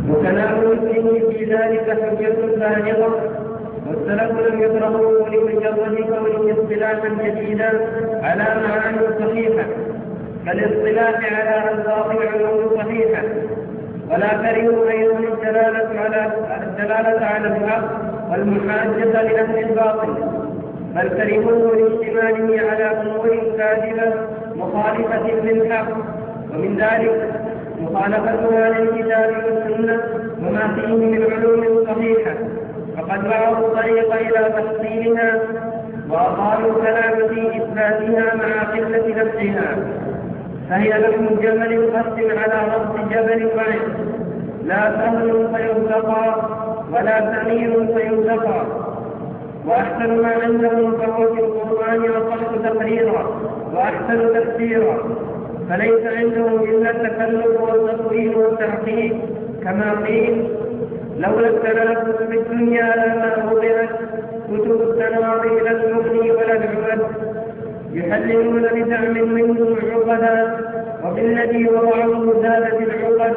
وكلام المسلم في ذلك حجة بالغة، والسلف لم يكرهوه لمجرد كونه اصطلاحا جديدا على معاني صحيحة كالاصطلاح على ألفاظ العلوم صحيحة، ولا كرهوا أيضا الدلالة على الحق والمحاجة لأهل الباطل، بل كرهوه لاشتماله على أمور كاذبة مخالفة للحق، ومن ذلك مخالفتها للكتاب والسنة وما فيه من علوم صحيحة، فقد باعوا الطريق إلى تفصيلها وأطالوا الكلام في إثباتها مع قلة نفسها، فهي لحم جبل قص على رأس جبل بعيد، لا سهل فيرتقى ولا سمين فيرتقى، وأحسن ما عندهم فهو في القرآن أصح تقريرا وأحسن تفسيرا، فليس عندهم إلا التكلف والتطويل والتعقيد، كما قيل لولا التنافس في الدنيا لما وضعت كتب التناظر لا المغني ولا العبد، يحللون بدعم منهم عقدا وبالذي وضعه زادت العقد.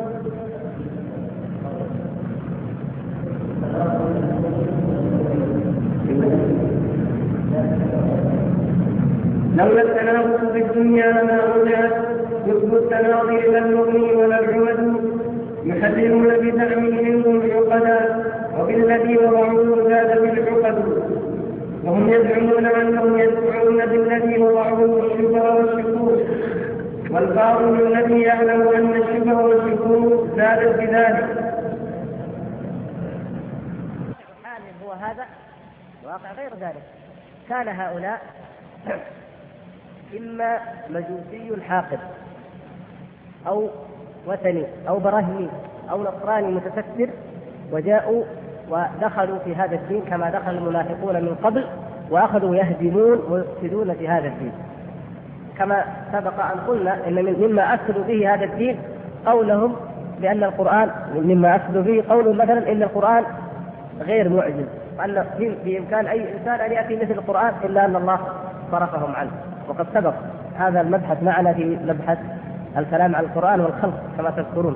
لولا التنافس في الدنيا لما وضعت كتب التناظر لا المغني ولا العبد، يحللون بدعم منهم عقدا وبالذي وضعه زادت العقد، وهم يزعمون أنهم يدفعون بالذي وضعه الشبه والشكوك، والباطل الذي يعلم أن الشبه والشكوك زادت بذلك. هو هذا واقع غير ذلك. كان هؤلاء إما مجوسي حاقد أو وثني أو براهمي أو نصراني متستر، وجاءوا ودخلوا في هذا الدين كما دخل المنافقون من قبل، وأخذوا يهدمون ويفسدون في هذا الدين. كما سبق أن قلنا إن مما أفسدوا به هذا الدين قولهم بأن القرآن، مما أفسدوا به قولهم مثلا إن القرآن غير معجز، وأن بإمكان أي إنسان أن يأتي مثل القرآن إلا أن الله صرفهم عنه. وقد سبق هذا المبحث معنا في مبحث الكلام عن القرآن والخلق كما تذكرون.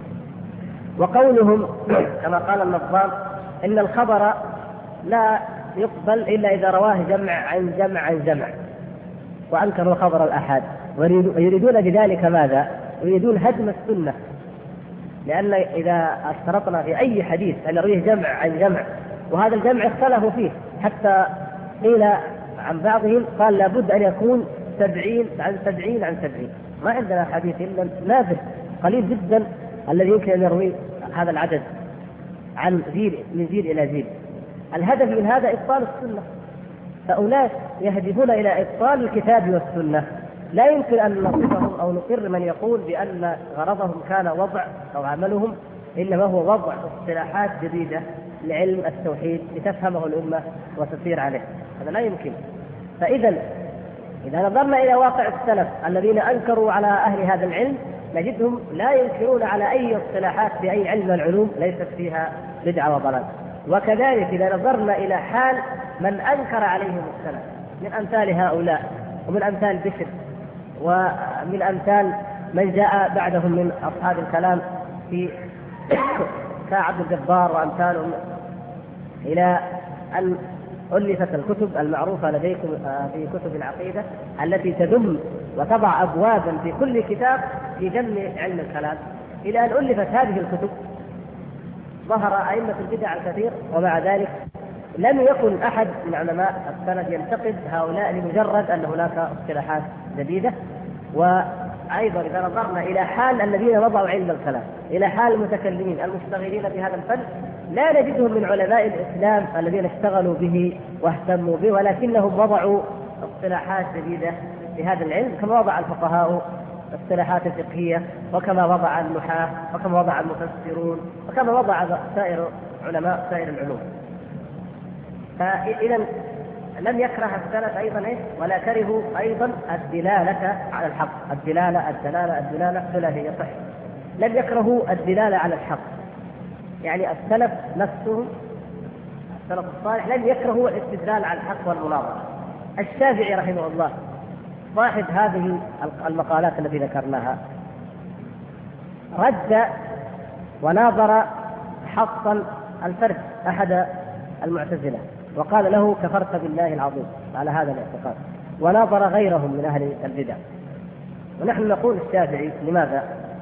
وقولهم كما قال النظام إن الخبر لا يقبل إلا إذا رواه جمع عن جمع عن جمع، وأنكروا خبر الأحاد، ويريدون بذلك ماذا؟ يريدون هدم السنة، لأن إذا اشترطنا في أي حديث أن يرويه جمع عن جمع، وهذا الجمع اختلفوا فيه حتى قيل عن بعضهم قال لابد أن يكون 70 عن 70 عن 70. ما عندنا حديث إلا نادر قليل جدا الذي يمكن أن يروي هذا العدد عن زيل من زيل إلى زيل. الهدف من هذا إبطال السنة، فأولئك يهدفون إلى إبطال الكتاب والسنة. لا يمكن أن نصفهم أو نقر من يقول بأن غرضهم كان وضع أو عملهم إنما هو وضع اصطلاحات جديدة لعلم التوحيد لتفهمه الأمة وتسير عليه، هذا لا يمكن. فإذا إذا نظرنا إلى واقع السلف الذين أنكروا على أهل هذا العلم نجدهم لا ينكرون على أي اصطلاحات في أي علم من العلوم ليست فيها بدعة وضلال. وكذلك إذا نظرنا إلى حال من أنكر عليهم السلف من أمثال هؤلاء ومن أمثال بشر ومن أمثال من جاء بعدهم من أصحاب الكلام في كعبد الجبار وأمثالهم، إلى أن ألفت الكتب المعروفة لديكم في كتب العقيدة التي تدم وتضع أبوابا في كل كتاب في جمع علم الكلام، إلى أن ألفت هذه الكتب ظهر أئمة البدع الكثير، ومع ذلك لم يكن أحد من علماء السند ينتقد هؤلاء لمجرد أن هناك اصطلاحات جديدة. وأيضا إذا نظرنا إلى حال الذين وضعوا علم الكلام، إلى حال المتكلمين المشتغلين بهذا الفن، لا نجدهم من علماء الإسلام الذين اشتغلوا به واهتموا به، ولكنهم وضعوا اصطلاحات جديدة في هذا العلم كما وضع الفقهاء اصطلاحات فقهية، وكما وضع النحاة، وكما وضع المفسرون، وكما وضع سائر علماء سائر العلوم. فإذا لم يكره السلف أيضا ولا كرهوا أيضا الدلالة على الحق. الدلالة ثلاثية صح. لم يكرهوا الدلالة على الحق، يعني السلف نفسه السلف الصالح لم يكرهوا الاستدلال على الحق والمناظرة. الشافعي رحمه الله صاحب هذه المقالات التي ذكرناها رد وناظر حصا الفرد أحد المعتزلة وقال له كفرت بالله العظيم على هذا الاعتقاد، وناظر غيرهم من أهل البدع. ونحن نقول الشافعي لماذا؟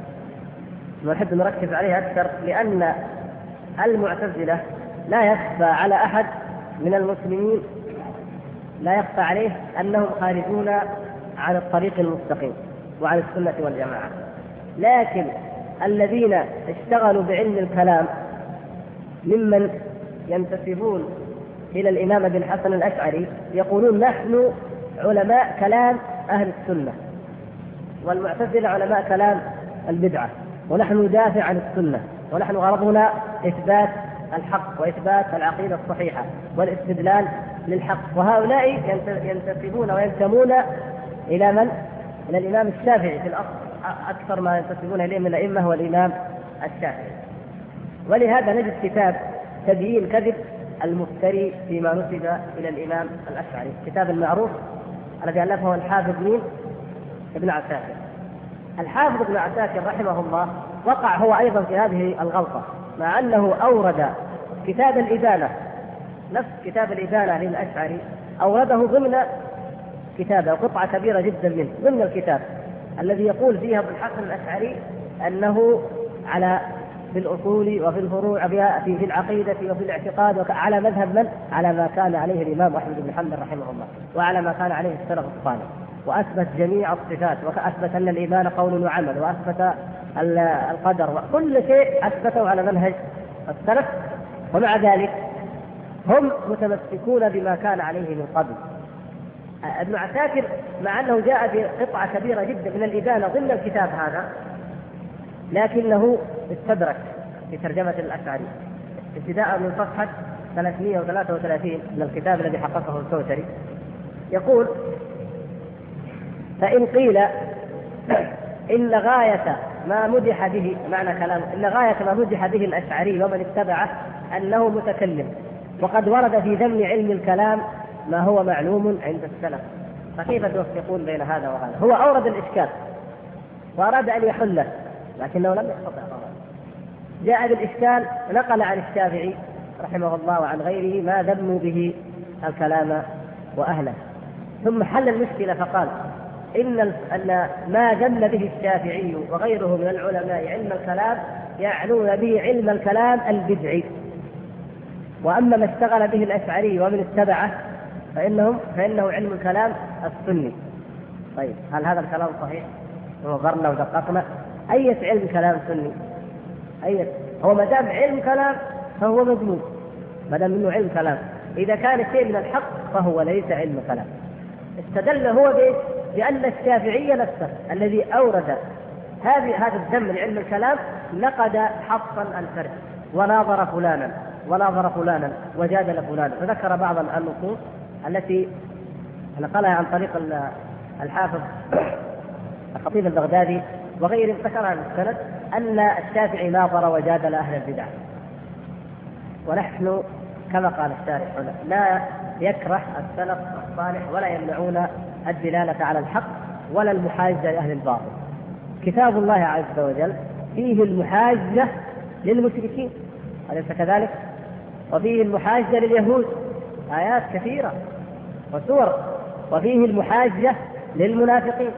ونحب نركز عليه أكثر لأن المعتزلة لا يخفى على أحد من المسلمين، لا يخفى عليه أنهم خارجون عن الطريق المستقيم وعن السنة والجماعة، لكن الذين اشتغلوا بعلم الكلام ممن ينتسبون إلى الإمام أبي الحسن الأشعري يقولون نحن علماء كلام أهل السنة، والمعتزلة علماء كلام البدعة، ونحن ندافع عن السنة، ونحن غرضنا إثبات الحق وإثبات العقيدة الصحيحة والاستدلال للحق. وهؤلاء ينتسبون وينتمون إلى من؟ إلى الإمام الشافعي في الأصل، أكثر ما ينتسبون إليه من الأئمة هو الإمام الشافعي. ولهذا نجد كتاب تبيين كذب المفتري فيما نسب إلى الإمام الأشعري، كتاب المعروف الذي ألفه الحافظ ابن عساكر. الحافظ ابن عساكر رحمه الله وقع هو أيضا في هذه الغلطة، مع أنه أورد كتاب الإبانة، نفس كتاب الإبانة للأشعري أورده ضمن كتابه، قطعة كبيرة جدا منه ضمن الكتاب الذي يقول فيها ابن الحسن الأشعري أنه على في الأصول وفي الفروع في العقيدة وفي الاعتقاد على مذهب من؟ على ما كان عليه الإمام أحمد بن حنبل رحمه الله، وعلى ما كان عليه السلف الصالح، وأثبت جميع الصفات، وأثبت أن الإيمان قول وعمل، وأثبت القدر، وكل شيء أثبته على منهج السلف. ومع ذلك هم متمسكون بما كان عليه من قبل. ابن عساكر مع أنه جاء بقطعة كبيرة جدا من الإبانة ضمن الكتاب هذا، لكنه استدرك في ترجمة الأشعري ابتداء من صفحة 333 من الكتاب الذي حققه الكوثري، يقول: فإن قيل إن غاية ما مدح به، معنى كلام إن غاية ما مدح به الأشعري ومن اتبعه أنه متكلم، وقد ورد في ذم علم الكلام ما هو معلوم عند السلف، فكيف توفقون بين هذا وهذا؟ هو أورد الإشكال وأراد أن يحله لكنه لم يستطع طبعا. جاء بالإشكال، نقل عن الشافعي رحمه الله وعن غيره ما ذموا به الكلام وأهله، ثم حل المشكلة فقال إن ما ذم به الشافعي وغيره من العلماء علم الكلام يعنون به علم الكلام البدعي، وأما ما اشتغل به الأشعري ومن اتبعه فإنه علم الكلام السني. طيب هل هذا الكلام صحيح؟ ونظرنا ودققنا أي علم كلام سني؟ هو ما دام علم كلام فهو مذموم، ما دام منه علم كلام. إذا كان شيء من الحق فهو ليس علم كلام. استدل هو بأن الشافعي نفسه الذي أورد هذا الذم لعلم الكلام نقد حصا الفرد وناظر فلانا وجادل فلانا، فذكر بعض النصوص التي نقلها عن طريق الحافظ الخطيب البغدادي وغيره، ذكرها السند أن الشافعي ناظر وجادل أهل البدع. ونحن كما قال الشارح هنا لا يكره السلف الصالح ولا يمنعون الدلالة على الحق ولا المحاجة لأهل الباطل. كتاب الله عز وجل فيه المحاجة للمشركين، أليس كذلك؟ وفيه المحاجة لليهود، آيات كثيرة وسور، وفيه المحاجة للمنافقين،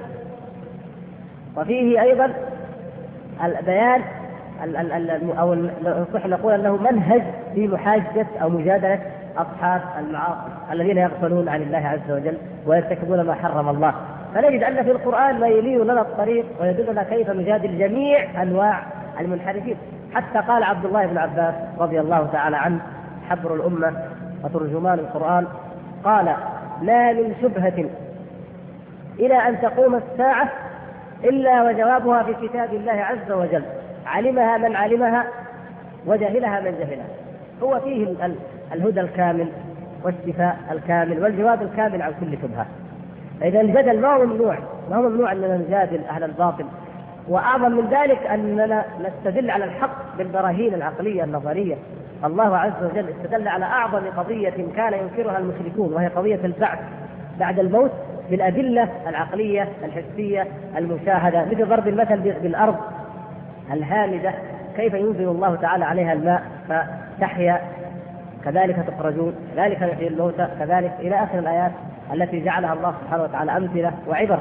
وفيه أيضا البيان أو نصح نقول أنه منهج في محاجة أو مجادلة أصحاب المعاصي الذين يغفلون عن الله عز وجل ويرتكبون ما حرم الله. فنجد أن في القرآن ما يلين لنا الطريق ويدلنا كيف نجادل جميع أنواع المنحرفين. حتى قال عبد الله بن عباس رضي الله تعالى عنه حبر الأمة وترجمان القرآن، قال: ما من شبهة إلى أن تقوم الساعة إلا وجوابها في كتاب الله عز وجل، علمها من علمها وجهلها من جهلها. هو فيه الهدى الكامل والشفاء الكامل والجواب الكامل عن كل شبهة. إذا الجدل ما هو ممنوع أننا نجادل أهل الباطل، وأعظم من ذلك أننا نستدل على الحق بالبراهين العقلية النظرية. الله عز وجل استدل على أعظم قضية كان ينكرها المشركون، وهي قضية البعث بعد الموت، بالأدلة العقلية الحسية المشاهدة، مثل ضرب المثل بالأرض الهامدة كيف ينزل الله تعالى عليها الماء فتحيا، كذلك تخرجون، كذلك يحيي الموتى، كذلك إلى آخر الآيات التي جعلها الله سبحانه وتعالى أمثلة وعبر.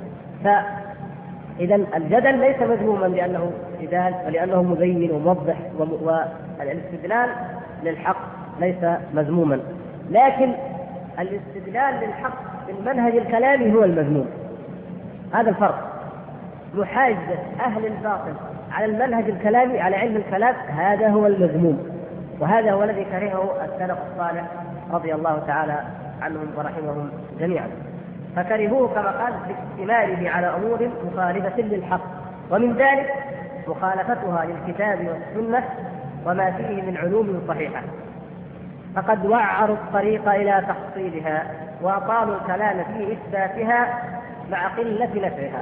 فإذا الجدل ليس مذموما لأنه جدال، ولأنه مبين وموضح، والاستدلال للحق ليس مذموما، لكن الاستدلال للحق بالمنهج الكلامي هو المذموم. هذا الفرق. محاجة أهل الباطل على المنهج الكلامي، على علم الكلام، هذا هو المذموم، وهذا هو الذي كرهه السلف الصالح رضي الله تعالى عنهم ورحمهم جميعا. فكرهوه كما قال باستماله على أمور مخالفة للحق، ومن ذلك مخالفتها للكتاب والسنة وما فيه من علوم صحيحة، فقد وعروا الطريق إلى تحصيلها وأطالوا الكلام في إثباتها مع قلة نفعها.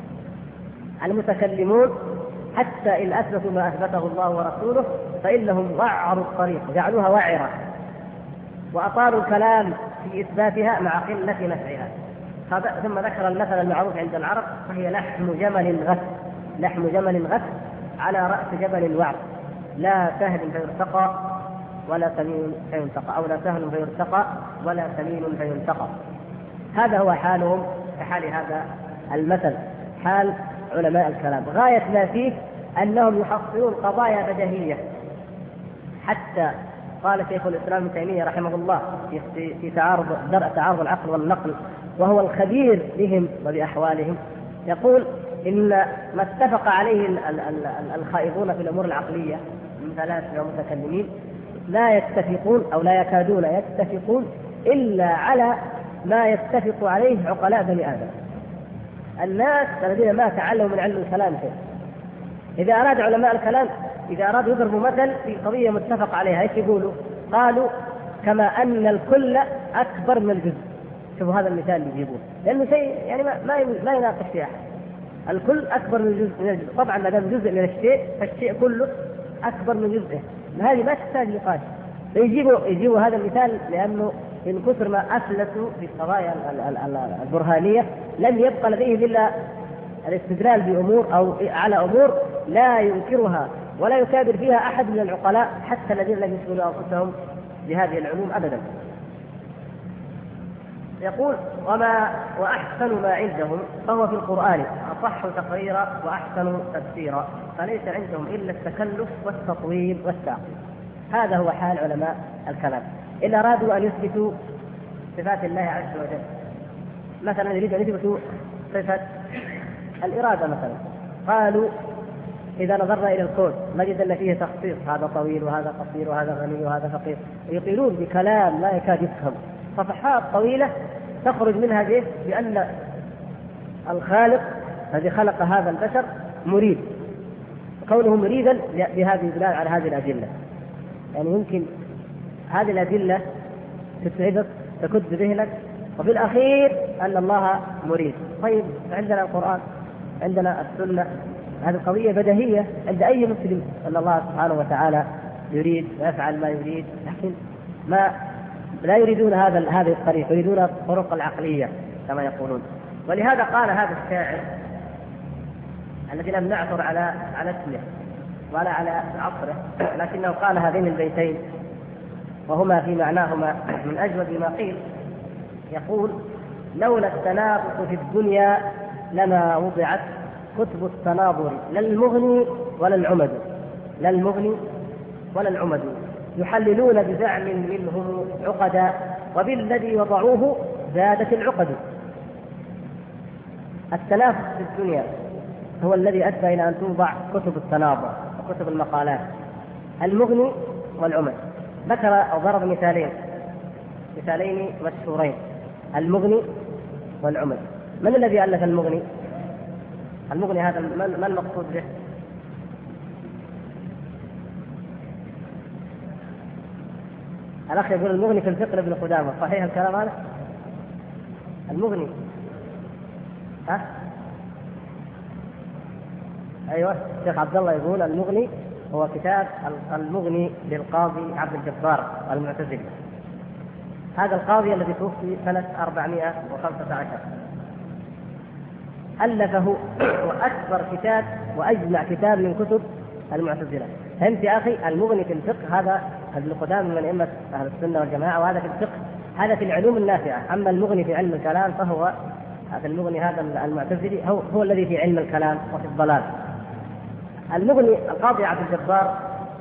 المتكلمون حتى إن أثبتوا ما أثبته الله ورسوله فإنهم وعروا الطريق، جعلوها وعرة، وأطالوا الكلام في إثباتها مع قلة نفعها. ثم ذكر المثل المعروف عند العرب، فهي لحم جمل غث، لحم جمل غث على رأس جبل وعر، لا سهل فيرتقى ولا سمين فينتقى، أو لا سهل فيرتقى ولا سمين فينتقى. هذا هو حالهم كحال هذا المثل، حال علماء الكلام. غاية ما فيه أنهم يحصلون قضايا بديهية، حتى قال شيخ الإسلام ابن تيمية رحمه الله في درء تعارض العقل والنقل، وهو الخبير بهم وبأحوالهم، يقول إن ما اتفق عليه الخائضون في الأمور العقلية من فلاسفة ومتكلمين لا يتفقون أو لا يكادون يتفقون إلا على ما يتفق عليه عقلاء بني آدم. الناس الذين ما تعلموا من علم الكلام شيء، إذا أراد علماء الكلام إذا أرادوا يضربوا مثل في قضية متفق عليها ايش يقولوا؟ قالوا كما أن الكل أكبر من الجزء. شوفوا هذا المثال اللي يجيبوه، لأنه شيء يعني ما يناقش فيه أحد. الكل أكبر من الجزء، طبعا ما دام جزء من الشيء فالشيء كله أكبر من جزءه، هذه ما تحتاج نقاش. يجيبوا هذا المثال لأنه من كثر ما أفلسوا في القضايا البرهانية لم يبقى لديهم إلا الاستدلال بأمور أو على أمور لا ينكرها ولا يكابر فيها أحد من العقلاء، حتى الذين لم يشغلوا أنفسهم بهذه العلوم أبدا. يقول وأحسن ما عندهم فهو في القرآن أصح تقريرا وأحسن تفسيرا، فليس عندهم إلا التكلف والتطويل والتعقيد. هذا هو حال علماء الكلام. إن أرادوا أن يثبتوا صفات الله عز وجل، مثلا يريد أن يثبتوا صفة الإرادة مثلا، قالوا إذا نظرنا إلى الكون نجد أن فيه تخصيص، هذا طويل وهذا قصير وهذا غني وهذا فقير، يطيلون بكلام لا يكاد يفهم، صفحات طويلة تخرج منها بأن الخالق الذي خلق هذا البشر مريد، كونه مريدا بهذه الدلالة على هذه الأدلة. يعني يمكن هذه الأدلة تتعبك تكد ذهنك، وفي الأخير أن الله مريد. طيب عندنا القرآن، عندنا السنة، هذه القضية بديهية عند أي مسلم أن الله سبحانه وتعالى يريد ويفعل ما يريد، لكن لا يريدون هذه الطريق، يريدون الطرق العقلية كما يقولون. ولهذا قال هذا الشاعر الذي لم نعثر على اسمه ولا على عصره، لكنه قال هذين البيتين وهما في معناهما من أجود ما قيل. يقول: لولا التنافس في الدنيا لما وضعت كتب التناظر، لا المغني ولا العمد، لا المغني ولا العمد، يحللون بزعم منهم عقدا، وبالذي وضعوه زادت العقد. التنافس في الدنيا هو الذي أدى إلى أن توضع كتب التناظر وكتب المقالات، المغني والعمد. ذكر أو ضرب مثالين مشهورين: المغني والعمد. من الذي ألف المغني؟ المغني هذا ما المقصود به؟ الأخ يقول المغني في الفقه ابن قدامة، صحيح الكلام هذا؟ المغني أيوة، الشيخ عبد الله يقول المغني هو كتاب المغني للقاضي عبد الجبار المعتزلي. هذا القاضي الذي توفي سنة 415 ألفه، وأكبر كتاب وأجمع كتاب من كتب المعتزلة. فهمت يا أخي؟ المغني في الفقه هذا ابن قدامة من أئمة أهل السنة والجماعة، وهذا في الفقه، هذا في العلوم النافعة. أما المغني في علم الكلام فهو هذا المغني هذا المعتزلي هو الذي في علم الكلام وفي الضلال. المغني القاضي عبد الجبار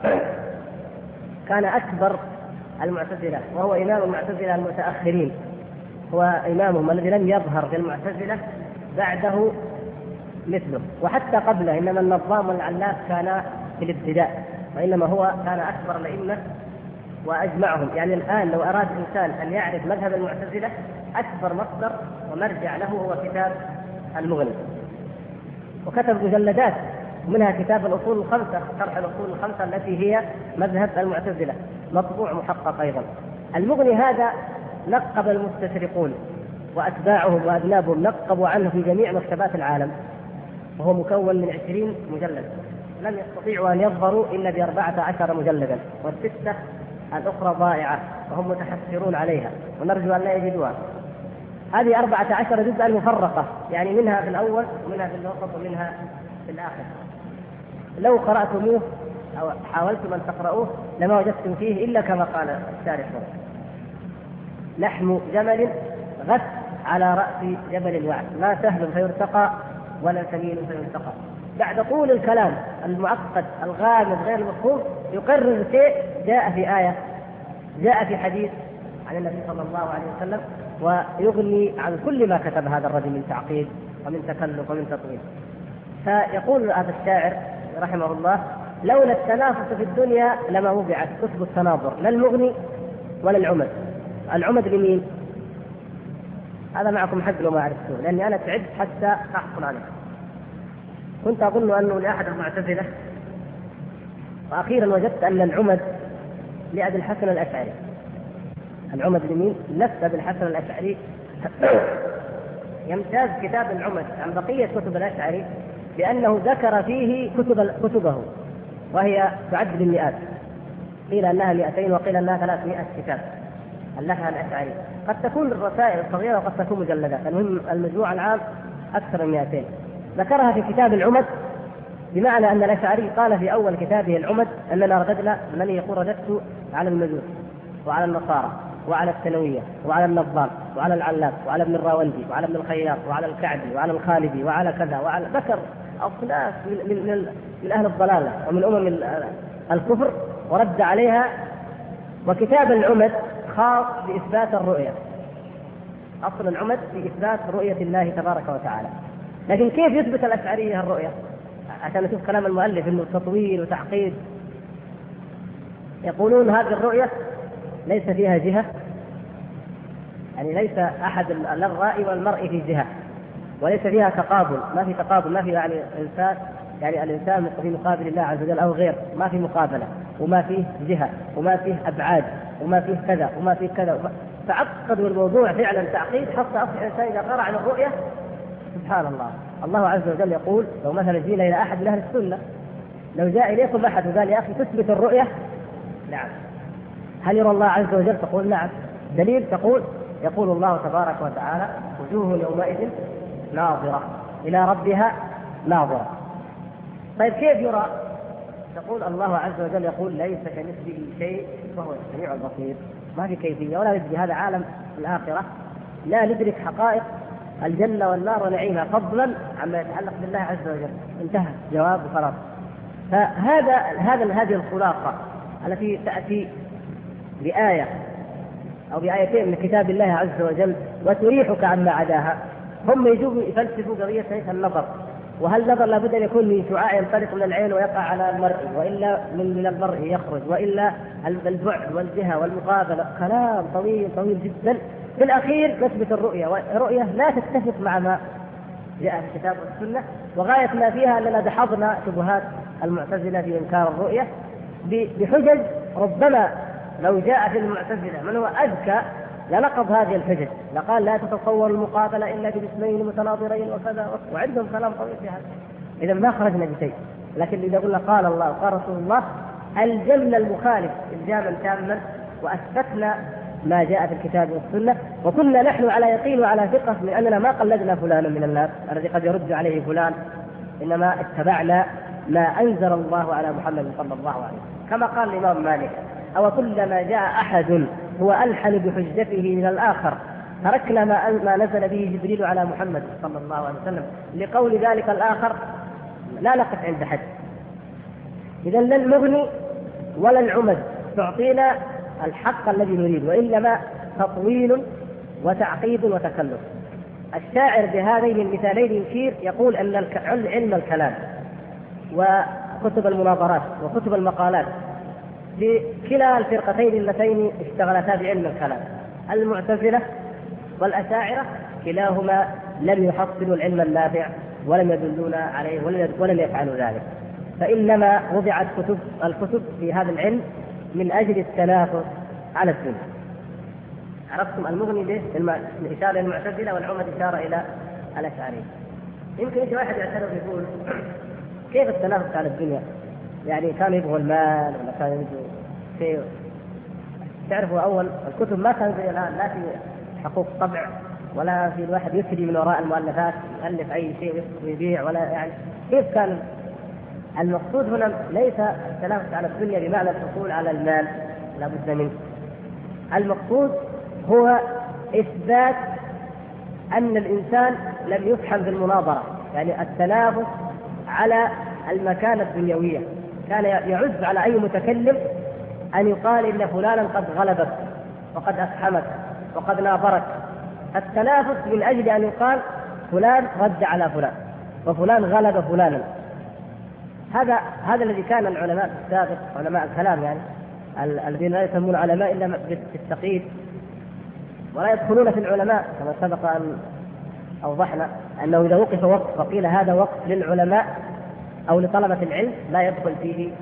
كان أكبر المعتزلة، وهو إمام المعتزلة المتأخرين، هو إمامهم الذي لم يظهر في المعتزلة بعده مثله، وحتى قبله إنما النظام والعلاف كان في الابتداء، وإنما هو كان أكبر الأئمة وأجمعهم. يعني الآن لو أراد إنسان أن يعرف مذهب المعتزلة أكبر مصدر ومرجع له هو كتاب المغني، وكتب مجلدات منها كتاب الأصول الخمسة، شرح الأصول الخمسة التي هي مذهب المعتزلة، مطبوع محقق أيضا. المغني هذا نقب المستشرقون وأتباعهم وأذنابهم نقبوا عنه في جميع مكتبات العالم، وهو مكون من 20 مجلد، لم يستطيعوا أن يظهروا إلا ب14 مجلدا، والستة الأخرى ضائعة وهم متحسرون عليها ونرجو أن لا يجدوها. هذه 14 جزءا مفرقة، يعني منها في الأول ومنها في الوسط ومنها في الآخر. لو قرأتموه أو حاولتم أن تقرأوه لما وجدتم فيه إلا كما قال الشارح: لحم جمل غث على رأس جبل الوعد، ما سهل فيرتقى ولا سمين فينتقى. بعد طول الكلام المعقد الغامض غير المفهوم يقرر شيء جاء في آية، جاء في حديث عن النبي صلى الله عليه وسلم، ويغني عن كل ما كتب هذا الرجل من تعقيد ومن تكلف ومن تطويل. فيقول هذا الشاعر رحمه الله: لولا التنافس في الدنيا لما وضعت كتب التناظر، لا المغني ولا العمد. العمد لمين؟ هذا معكم حد لو ما عرفتوه، لأني أنا تعبت حتى أحصل عليه. كنت أظن أنه لأحد المعتزلة، وأخيرا وجدت أن العمد لأبي الحسن الأشعري. العمد لمين؟ نفس أبي الحسن الأشعري. يمتاز كتاب العمد عن بقية كتب الأشعري بأنه ذكر فيه كتبه، وهي تعد بالمئات، قيل أنها 200 وقيل أنها 300 كتاب. اللحن الأشعري قد تكون الرسائل صغيرة وقد تكون مجلدات، المهم المجموع العام أكثر من 200 ذكرها في كتاب العمد، بمعنى أن الأشعري قال في أول كتابه العمد أننا رددنا، من يقول رددت على المجوس وعلى النصارى وعلى الثانوية وعلى النظام وعلى العلاف وعلى ابن الراوندي وعلى ابن الخياط وعلى الكعبي وعلى الخالدي وعلى كذا وعلى، ذكر أصناف من أهل الضلالة ومن أمم الكفر ورد عليها. وكتاب العمد خاص بإثبات الرؤية، أصل العمد في إثبات رؤية الله تبارك وتعالى. لكن كيف يثبت الأشعرية الرؤية؟ عشان نشوف كلام المؤلف إنه تطويل وتعقيد. يقولون هذه الرؤية ليس فيها جهة، يعني ليس أحد الرائي والمرء في جهة، وليس فيها تقابل، ما في تقابل، ما في يعني إنسان، يعني الإنسان في مقابل الله عز وجل أو غير، ما في مقابلة، وما فيه جهة، وما فيه أبعاد، وما فيه كذا وما فيه كذا. تعقدوا الموضوع فعلا تعقيد، حتى أصبح الإنسان إذا قرأ عن الرؤية سبحان الله. الله عز وجل يقول: لو مثلا جينا إلى أحد من أهل السنة، لو جاء إليكم أحد وقال: يا أخي تثبت الرؤية؟ نعم. هل يرى الله عز وجل؟ تقول نعم. دليل؟ تقول: يقول الله تبارك وتعالى: وجوه يومئذ ناظرة إلى ربها ناظرة. طيب كيف يرى؟ تقول الله عز وجل يقول: ليس كمثله شيء وهو السميع البصير. ما في كيفية ولا ندري، هذا عالم الآخرة، لا ندرك حقائق الجنة والنار ونعيمها فضلا عما يتعلق بالله عز وجل. انتهى جواب وخلاص. هذه الخلاصة التي تأتي بآية أو بآيتين من كتاب الله عز وجل وتريحك عما عداها. هم يجوا يفلسفوا قضية النظر، وهل النظر لابد أن يكون من شعاع ينطلق من العين ويقع على المرء، وإلا من المرء يخرج، وإلا البعد والجهة والمقابلة. كلام طويل جدا. في الأخير نثبت الرؤية، والرؤية لا تتفق مع ما جاء في الكتاب والسنة، وغاية ما فيها أننا دحضنا شبهات المعتزلة في إنكار الرؤية بحجج ربما لو جاء في المعتزلة من هو أذكى لنقض هذه الحجج، لقال: لا تتصور المقابلة إلا بجسمين متناظرين وكذا، وعندهم كلام طويل في هذا. إذا ما خرجنا بشيء. لكن إذا قلنا قال الله وقال رسول الله ألزمنا المخالف إلزاما تاما، وأثبتنا ما جاء في الكتاب والسنة، وكنا نحن على يقين وعلى ثقة من أننا ما قلدنا فلانا من الناس الذي قد يرد عليه فلان، إنما اتبعنا ما أنزل الله على محمد صلى الله عليه وسلم. كما قال الإمام مالك: أو كلما جاء أحد هو ألحن بحجته من الآخر تركنا ما نزل به جبريل على محمد صلى الله عليه وسلم لقول ذلك الآخر لا نقف عند حد. إذن لا المغني ولا العمد تعطينا الحق الذي نريد، وإنما تطويل وتعقيد وتكلف. الشاعر بهذين المثالين يشير يقول أن علم الكلام وكتب المناظرات وكتب المقالات لكلا الفرقتين اللتين اشتغلتا بعلم الكلام، المعتزلة والأشاعرة، كلاهما لم يحصلوا العلم النافع ولم يدلون عليه ولم يفعلوا ذلك، فإنما وضعت الكتب في هذا العلم من أجل التنافس على الدنيا. عرفتم المغني به الإشارة إلى المعتزلة والعمد إشارة إلى الأشاعرة. يمكن يجي واحد يعترض يقول: كيف التنافس على الدنيا؟ يعني كانوا يبغوا المال ولا كانوا يبغوا شيء؟ تعرفوا أول الكتب ما كان زي الآن، لا في حقوق طبع ولا في الواحد يشتري من وراء المؤلفات يألف أي شيء ويبيع، ولا يعني كيف كان. المقصود هنا ليس التنافس على الدنيا بمعنى الحصول على المال، لا بد منه. المقصود هو إثبات أن الإنسان لم يفحم بالمناظرة، يعني التنافس على المكانة الدنيوية. كان يعز على أي متكلم أن يقال إن فلانا قد غلبك وقد أفحمك وقد ناظرك. التنافس من أجل أن يقال فلان رد على فلان وفلان غلب فلانا. هذا الذي كان العلماء السابق، علماء الكلام يعني الذين لا يسمون علماء إلا بالتقييد ولا يدخلون في العلماء، كما سبق أن أوضحنا أنه إذا وقف وقف فقيل هذا وقف للعلماء أو لطلبة العلم لا يدخل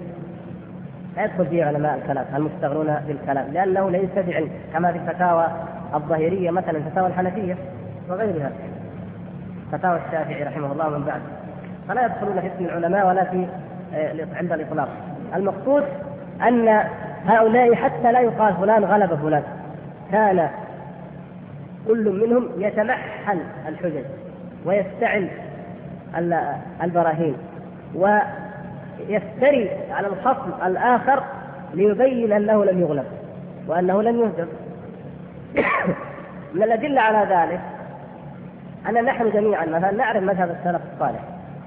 فيه علماء الكلام المشتغلون بالكلام، لأنه ليس بعلم، كما في الفتاوى الظاهرية مثلا، فتاوى الحنفية وغيرها، فتاوى الشافعي رحمه الله من بعد، فلا يدخلون في اسم العلماء ولا في عند الإطلاق. المقصود أن هؤلاء حتى لا يقال فلان غلب فلان، كان كل منهم يتمحل الحجج ويستعن البراهين ويفتري على الخصم الآخر ليبين أنه لم يغلب وأنه لم يهزم. من الأدلة على ذلك أن نحن جميعا مثلا نعرف مذهب السلف الصالح،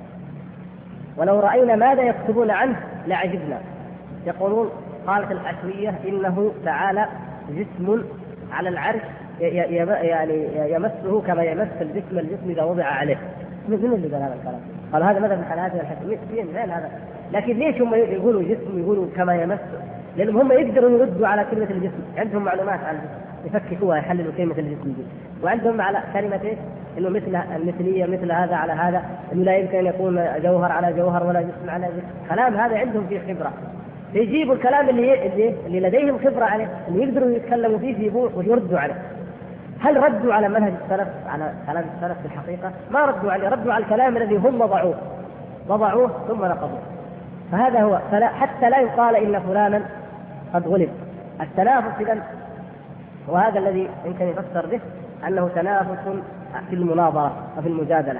ولو رأينا ماذا يكتبون عنه لعجبنا. يقولون قالت الحشوية إنه تعالى جسم على العرش يعني يمسه كما يمس الجسم إذا وضع عليه. من اللي قال هذا الكلام؟ قال هذا مذهب الحنابلة الحشوية غير هذا. لكن ليش هم يقولوا جسم يقولوا كما يمس؟ لأنهم هم يقدروا يردوا على كلمة الجسم، عندهم معلومات عن الجسم يفككوها يحللوا كلمة الجسم دي، وعندهم على كلمة إيش؟ إنه مثل المثلية مثل هذا على هذا، إنه لا يمكن أن يكون جوهر على جوهر ولا جسم على جسم. كلام هذا عندهم فيه خبرة، يجيبوا الكلام اللي لديهم خبرة عليه، اللي يقدروا يتكلموا فيه يجيبوه ويردوا عليه. هل ردوا على منهج السلف على كلام السلف في الحقيقة؟ ما ردوا عليه، ردوا على الكلام الذي هم وضعوه ثم نقضوه. فهذا هو حتى لا يقال إن فلانا قد غلب. التنافس إذن وهذا الذي يمكن يفسر به أنه تنافس في المناظرة وفي المجادلة،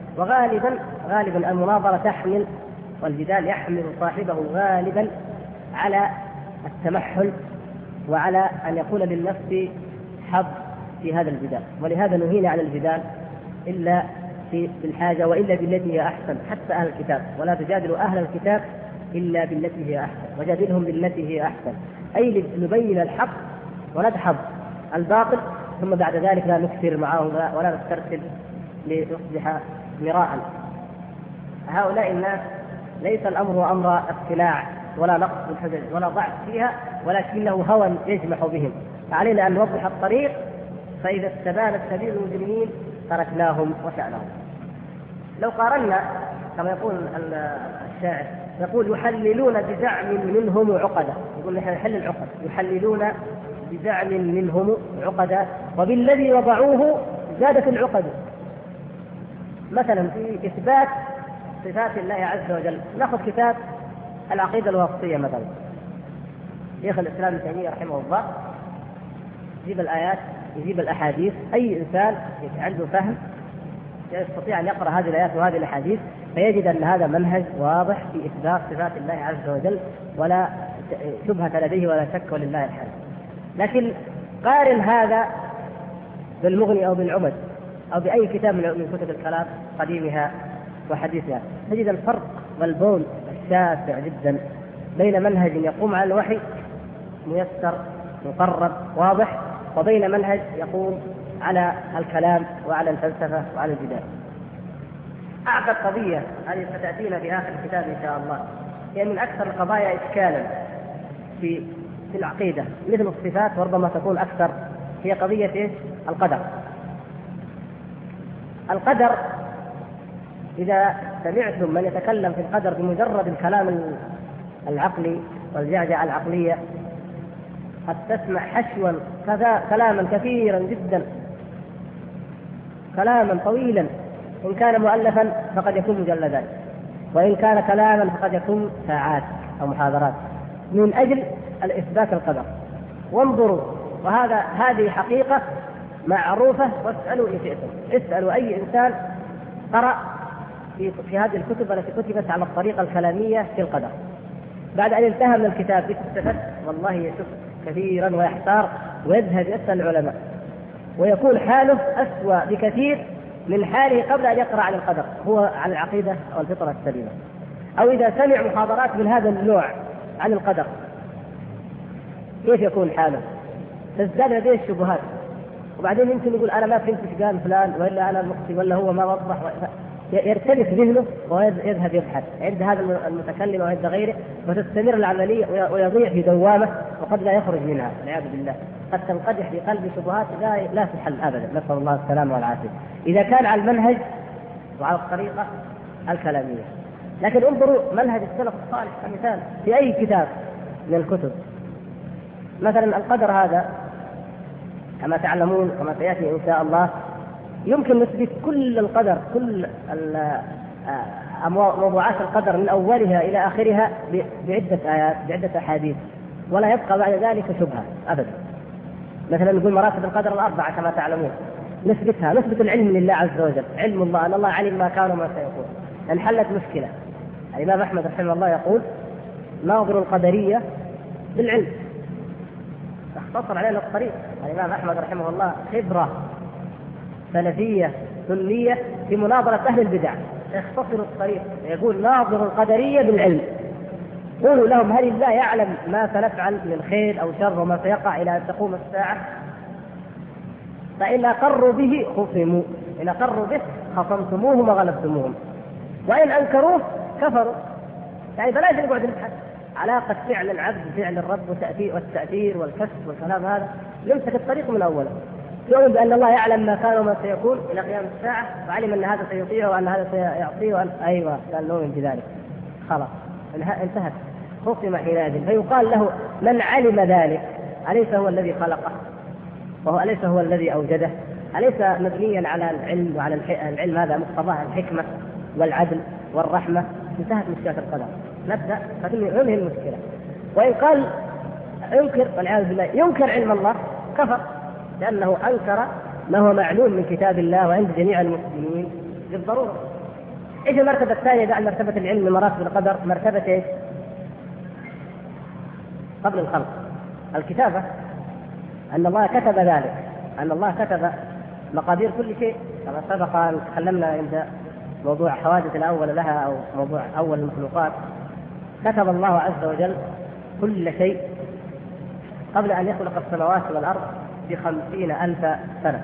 وغالبا المناظرة تحمل والجدال يحمل صاحبه غالبا على التمحل وعلى أن يكون للنفس حظ في هذا الجدال، ولهذا نهينا عن الجدال إلا في الحاجة وإلا بالتي هي أحسن. حتى أهل الكتاب ولا تجادلوا أهل الكتاب إلا بالتي هي أحسن وجادلهم بالتي هي أحسن، أي نبين الحق وندحض الباطل، ثم بعد ذلك لا نكثر معهم ولا نسترسل ليصبح مراء. هؤلاء الناس ليس الأمر أمر اقتلاع ولا نقص بالحجج ولا ضعف فيها، ولكنه هوى يجمح بهم، فعلينا أن نوضح الطريق، فإذا استبان سبيل المجرمين تركناهم وشأنهم. لو قارنا كما يقول الشاعر، يقول يحللون بزعم منهم عقدا، يقول نحن نحل العقد، يحللون بزعم منهم عقدا وبالذي وضعوه زادت العقد. مثلا في إثبات صفات الله عز وجل نأخذ كتاب العقيدة الواسطية مثلا، شيخ الإسلام ابن تيمية رحمه الله يجيب الآيات يجيب الأحاديث. أي إنسان عنده فهم يستطيع أن يقرأ هذه الآيات وهذه الأحاديث فيجد أن هذا منهج واضح في إثبات صفات الله عز وجل ولا شبهة لديه ولا شك ولله الحمد. لكن قارن هذا بالمغني أو بالعمد أو بأي كتاب من كتب الكلام قديمها وحديثها، تجد الفرق والبون الشاسع جدا بين منهج يقوم على الوحي ميسر مقرب واضح، وبين منهج يقوم على الكلام وعلى الفلسفة وعلى الجدال. أعقد قضية هذه ستأتينا في آخر الكتاب إن شاء الله، هي من أكثر القضايا إشكالا في العقيدة مثل الصفات، وربما تكون أكثر، هي قضية القدر. القدر إذا سمعتم من يتكلم في القدر بمجرد الكلام العقلي والجعجعة العقلية قد تسمع حشوا كلاما كثيرا جدا، كلاما طويلا، إن كان مؤلفا فقد يكون مجلدات، وإن كان كلاما فقد يكون ساعات أو محاضرات من أجل الإثبات القدر. وانظروا، هذه حقيقة معروفة، واسألوا إن شئتم، اسألوا أي إنسان قرأ في هذه الكتب التي كتبت على الطريقة الكلامية في القدر، بعد أن انتهى من الكتاب استفدت والله يشك كثيرا ويحتار ويذهب يسأل العلماء، ويكون حاله أسوأ بكثير من حاله قبل أن يقرأ عن القدر هو عن العقيدة والفطرة السليمة. أو إذا سمع محاضرات من هذا النوع عن القدر كيف يكون حاله؟ تزداد لديه الشبهات، وبعدين يمكن يقول أنا ما فهمت ايش قال فلان، ولا أنا المخطئ، ولا هو ما وضح، يرتبك ذهنه ويذهب يبحث عند هذا المتكلم وعند غيره، وتستمر العملية ويضيع في دوامة وقد لا يخرج منها والعياذ بالله. قد تنقدح في قلبه شبهات لا تحل أبدا، نسأل الله السلامة والعافية إذا كان على المنهج وعلى الطريقة الكلامية. لكن انظروا منهج السلف الصالح كمثال في أي كتاب من الكتب. مثلا القدر هذا كما تعلمون كما سيأتي إن شاء الله يمكن نثبت كل القدر، كل موضوعات القدر من أولها إلى آخرها بعدة آيات بعدة أحاديث، ولا يبقى بعد ذلك شبهة أبدا. مثلا نقول مراتب القدر الأربعة كما تعلمون، نثبتها، نثبت العلم لله عز وجل، علم الله أن الله علم ما كان وما سيكون. انحلت مشكلة. الإمام أحمد رحمه الله يقول ناظر القدرية بالعلم، اختصر علينا الطريق. الإمام أحمد رحمه الله خبرة سلفية سنية في مناظرة أهل البدع، اختصر الطريق، يقول ناظر القدرية بالعلم، قولوا لهم هل الله يعلم ما سنفعل من خير أو شر وما سيقع إلى أن تقوم الساعة؟ فإن أقروا به خصموا، إن أقروا به خصمتموهم وغلبتموهم، وإن أنكروه كفروا. يعني بلاش نقعد نبحث علاقة فعل العبد بفعل الرب والتأثير والكسب والكلام هذا، نمسك الطريق من أوله. تؤمن بأن الله يعلم ما كان وما سيكون إلى قيام الساعة، وعلم أن هذا سيطيعه وأن هذا سيعطيه أيوة قال نؤمن بذلك، خلاص انتهت، خصم حينئذ. فيقال له من علم ذلك أليس هو الذي خلقه، وهو أليس هو الذي أوجده، أليس مبنيا على العلم، وعلى العلم هذا مقتضاه الحكمة والعدل والرحمة؟ انتهت مشكلة القدر. نبدأ فننهي المشكلة. وإن قال ينكر والعياذ بالله ينكر علم الله كفر، لأنه أنكر ما هو معلوم من كتاب الله وعند جميع المسلمين بالضرورة. إيش المرتبة الثانية بعد مرتبة العلم من مراتب القدر؟ مرتبة إيش؟ قبل الخلق، الكتابة، أن الله كتب ذلك، أن الله كتب مقادير كل شيء كما سبق أن تكلمنا عند موضوع حوادث الأول لها أو موضوع أول المخلوقات. كتب الله عز وجل كل شيء قبل أن يخلق السماوات والأرض ب50,000 سنة.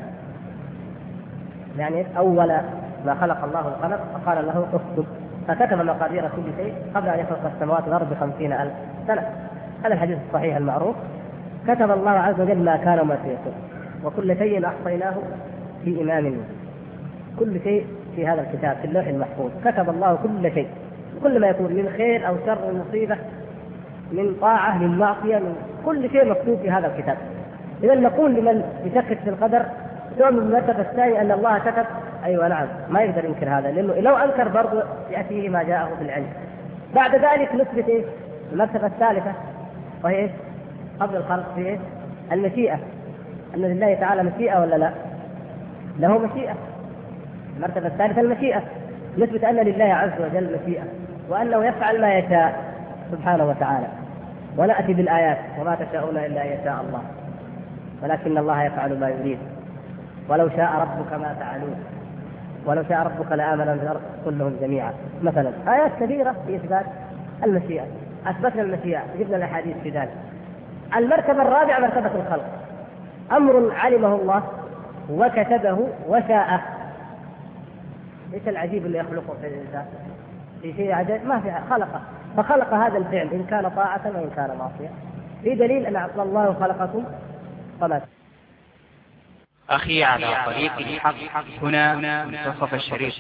يعني أول ما خلق الله القلم فقال له اكتب، فكتب مقادير كل شيء قبل أن يخلق السماوات والأرض ب50,000 سنة. هذا الحديث الصحيح المعروف. كتب الله عز وجل ما كان وما سيكون، وكل شيء أحصيناه في إمام مبين. كل شيء في هذا الكتاب في اللوح المحفوظ، كتب الله كل شيء، كل ما يكون من خير أو شر، من مصيبة، من طاعة، من معصية، من كل شيء مكتوب في هذا الكتاب. إذا نقول لمن يشكك في القدر يوم المرتبة الثانية أن الله كتب، أيوة نعم، ما يقدر ينكر هذا، لأنه لو أنكر برضه يأتيه ما جاءه بالعلم. بعد ذلك نثبت إيه؟ المرتبة الثالثة وهي إيه؟ قبل الخلق في إيه؟ المشيئة، أن لله تعالى مشيئة ولا لا؟ له مشيئة. المرتبة الثالثة المشيئة، نثبت أن لله عز وجل مشيئة وأنه يفعل ما يشاء سبحانه وتعالى، ونأتي بالآيات وما تشاءون إلا أن يشاء الله، ولكن الله يفعل ما يريد، ولو شاء ربك ما فعلوه، ولو شاء ربك لآمن الأرض كلهم جميعا. مثلا آيات كثيرة في إثبات المشيئة، أثبتنا المشيئة، جبنا الأحاديث في ذلك. المرتبة الرابعة مرتبة الخلق، أمر علمه الله وكتبه وشاءه. ليس العجيب اللي يخلقه في الإنسان في شيء عجيب؟ ما في، خلقه، فخلق هذا الفعل إن كان طاعة وإن كان معصية. في دليل أن أعطى الله خلقكم فما. أخي على طريق الحق هنا منتصف الشريط.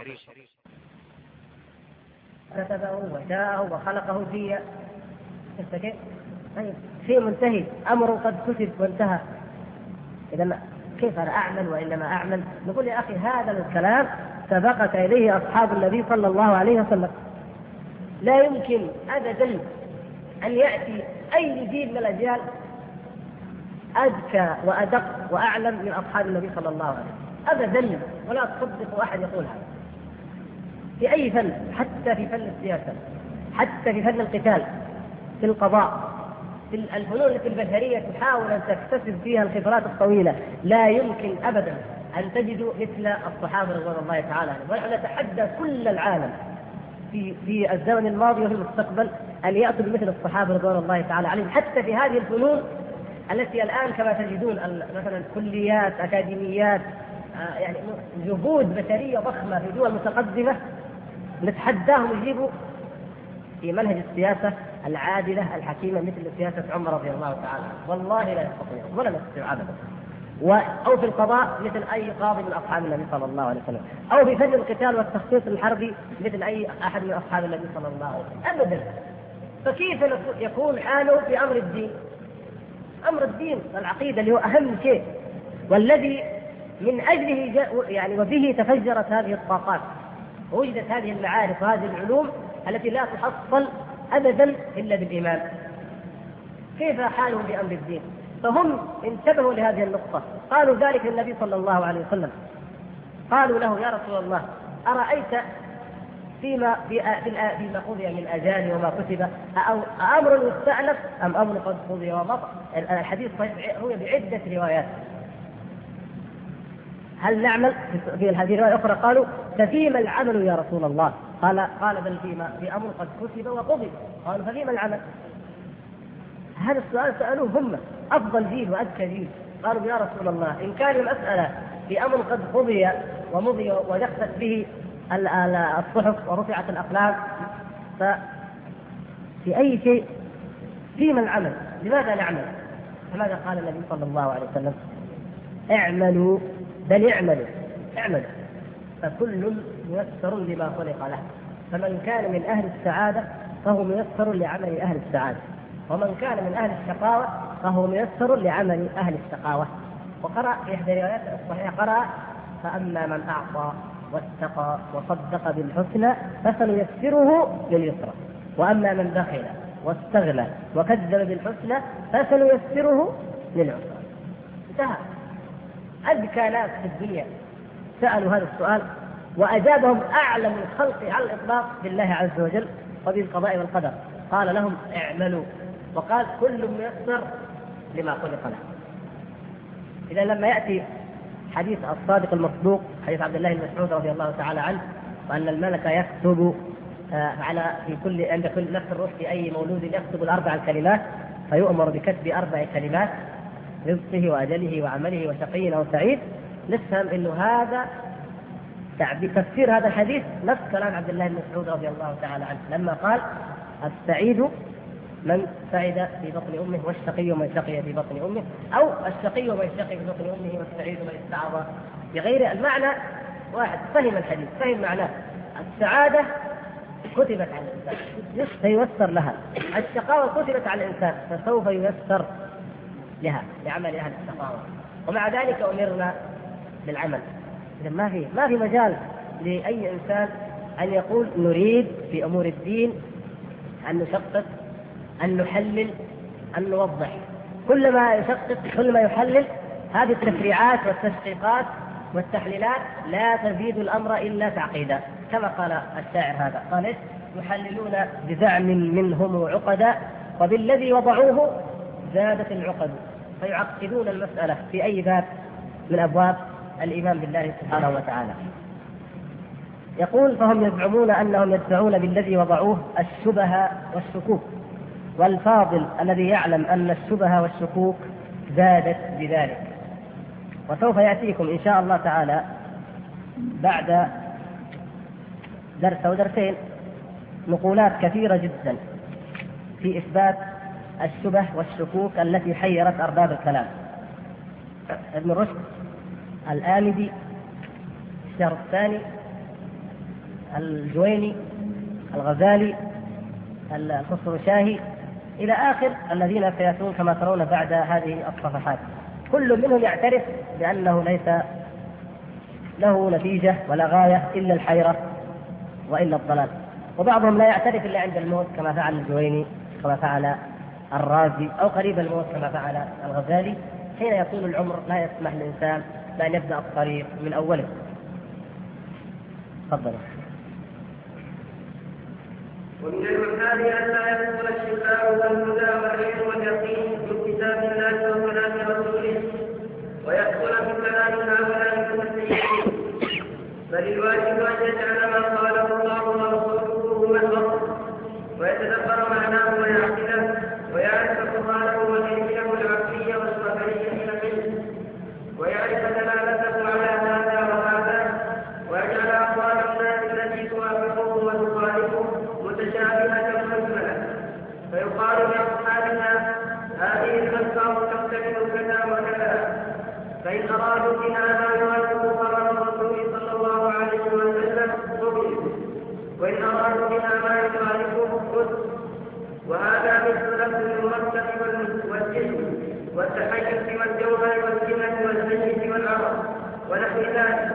كتبه وشاءه وخلقه فيه. شيء منتهي، أمر قد كتب وانتهى. إذا كيف أنا أعمل وإنما أعمل؟ نقول يا أخي هذا الكلام سبقك إليه أصحاب النبي صلى الله عليه وسلم. لا يمكن أبدا أن يأتي أي جيل من الأجيال أذكى وأدق وأعلم من أصحاب النبي صلى الله عليه وسلم أبدا، ولا تصدق أحد يقول هذا في أي فن، حتى في فن السياسة، حتى في فن القتال، في القضاء، في الفنون التي البشرية تحاول أن تكتسب فيها الخبرات الطويلة. لا يمكن أبدا أن تجدوا مثل الصحابة رضوان الله تعالى عنهم. ونحن نتحدى كل العالم في الزمن الماضي وفي المستقبل أن يأتوا بمثل الصحابة رضوان الله تعالى عليهم، حتى في هذه الفنون التي الآن كما تجدون مثلا كليات، أكاديميات، يعني جهود بشرية ضخمة في دول متقدمة، نتحداهم يجيبوا في منهج السياسة العادلة الحكيمة مثل سياسة عمر رضي الله تعالى. والله لا يستطيع ولا نستطيع أبدا. أو في القضاء مثل أي قاضي من أصحاب النبي صلى الله عليه وسلم، أو في فن القتال والتخطيط الحربي مثل أي أحد من أصحاب النبي صلى الله عليه وسلم أبدا. فكيف يكون حاله في أمر الدين؟ أمر الدين والعقيدة اللي هو أهم شيء، والذي من أجله يعني وبه تفجرت هذه الطاقات ووجدت هذه المعارف وهذه العلوم التي لا تحصل أبدا إلا بالإيمان. كيف حالهم بأمر الدين؟ فهم انتبهوا لهذه النقطة، قالوا ذلك للنبي صلى الله عليه وسلم. قالوا له يا رسول الله أرأيت فيما قضي من أجال وما كتب أمر يستأنف أم أمر قد قضي ومضى؟ الحديث هو بعدة روايات. هل نعمل في هذه الرواية الأخرى؟ قالوا ففيما العمل يا رسول الله؟ قال بل في أمر قد كتب وقضي. قالوا ففيما العمل؟ هذا السؤال سألوه هم أفضل جيل وأذكى جيل. قالوا يا رسول الله إن كان المسألة في أمر قد قضي ومضي ودخلت به الصحف ورفعت الأقلام، ففي أي شيء فيما العمل؟ لماذا نعمل؟ فماذا قال النبي صلى الله عليه وسلم؟ اعملوا، بل اعملوا فكل ميسر لما خلق له، فمن كان من أهل السعادة فهو ميسر لعمل أهل السعادة، ومن كان من أهل الشقاوة فهو ميسر لعمل أهل الشقاوة. وقرأ في إحدى الروايات الصحيحة قرأ فأما من أعطى واتقى وصدق بالحسنى فسنيسره لليسرى، وأما من بخل واستغنى وكذب بالحسنى فسنيسره للعسرى. انتهى. أذكى ناس في الدنيا سألوا هذا السؤال وأجابهم أعلم الخلق على الإطلاق بالله عز وجل وبالقضاء والقدر. قال لهم اعملوا، وقال كل ميسر لما خلق له. إذا لما يأتي حديث الصادق المصدوق، حديث عبد الله بن مسعود رضي الله تعالى عنه، وأن الملك يكتب عند كل نفس الروح في أي مولود يكتب الأربع الكلمات، فيؤمر بكتب 4 كلمات: رزقه وأجله وعمله وشقي أو سعيد. نفهم إنه هذا تفسير هذا الحديث نفس كلام عبد الله بن مسعود رضي الله تعالى عنه لما قال: السعيد من سعد في بطن أمه، والشقي من شقي في بطن أمه، أو الشقي من شقي في بطن أمه، والسعيد من استعاض. بغير المعنى واحد، فهم الحديث، فهم معناه. السعادة كتبت على الإنسان سييسر لها، الشقاوة كتبت على الإنسان فسوف ييسر لها لعمل أهل الشقاوة، ومع ذلك أمرنا بالعمل. إذا ما في مجال لأي إنسان أن يقول نريد في أمور الدين أن نشقق، أن نحلل، أن نوضح. كل ما يشقق كل ما يحلل، هذه التفريعات والتشقيقات والتحليلات لا تزيد الأمر إلا تعقيدا، كما قال الشاعر هذا، قال يحللون بزعم منهم عقدا وبالذي وضعوه زادت العقد، فيعقدون المسألة في أي باب من أبواب الإيمان بالله سبحانه وتعالى. يقول فهم يزعمون أنهم يدفعون بالذي وضعوه الشبه والشكوك، والفاضل الذي يعلم أن الشبه والشكوك زادت بذلك. وسوف يأتيكم إن شاء الله تعالى بعد درس أو درسين نقولات كثيرة جدا في إثبات الشبه والشكوك التي حيرت أرباب الكلام. ابن رشد، الآمدي، الشهرستاني، الجويني، الغزالي، الخسروشاهي، إلى آخر الذين سيأتون كما ترون بعد هذه الصفحات، كل منهم يعترف بأنه ليس له نتيجة ولا غاية إلا الحيرة وإلا الضلال، وبعضهم لا يعترف إلا عند الموت كما فعل الجويني، كما فعل الرازي، أو قريب الموت كما فعل الغزالي. حين يطول العمر لا يسمح الإنسان بأن يبدأ الطريق من أوله. تفضل. ومن المحال أن لا يكون الشفاء والهدى والعلم واليقين من كتاب الله وكلام رسوله، ويدخل في كلام هؤلاء المسيحيين، بل الواجب أن يجعل ما قاله الله ورسوله هو الأصل، ويتدبر معناه ويعقله، ويعرف قرآنه ودليله العقلية والصبرية منه، ويعرف دلالته على هذا وهذا، ويجعل أقوال الناس التي توافقه وتخالفه متشابهة مجملة، فيقال لأصحابها هذه الألفاظ تحتمل كذا وكذا، فإن أرادوا بها ما يوافق خبر الرسول صلى الله عليه وسلم قبل، وإن أرادوا بها ما يخالفه قبل. وهذا مثل لفظ المركب والجسم والتحيز والجوهر والسمة والميت والعرض ونحو ذلك،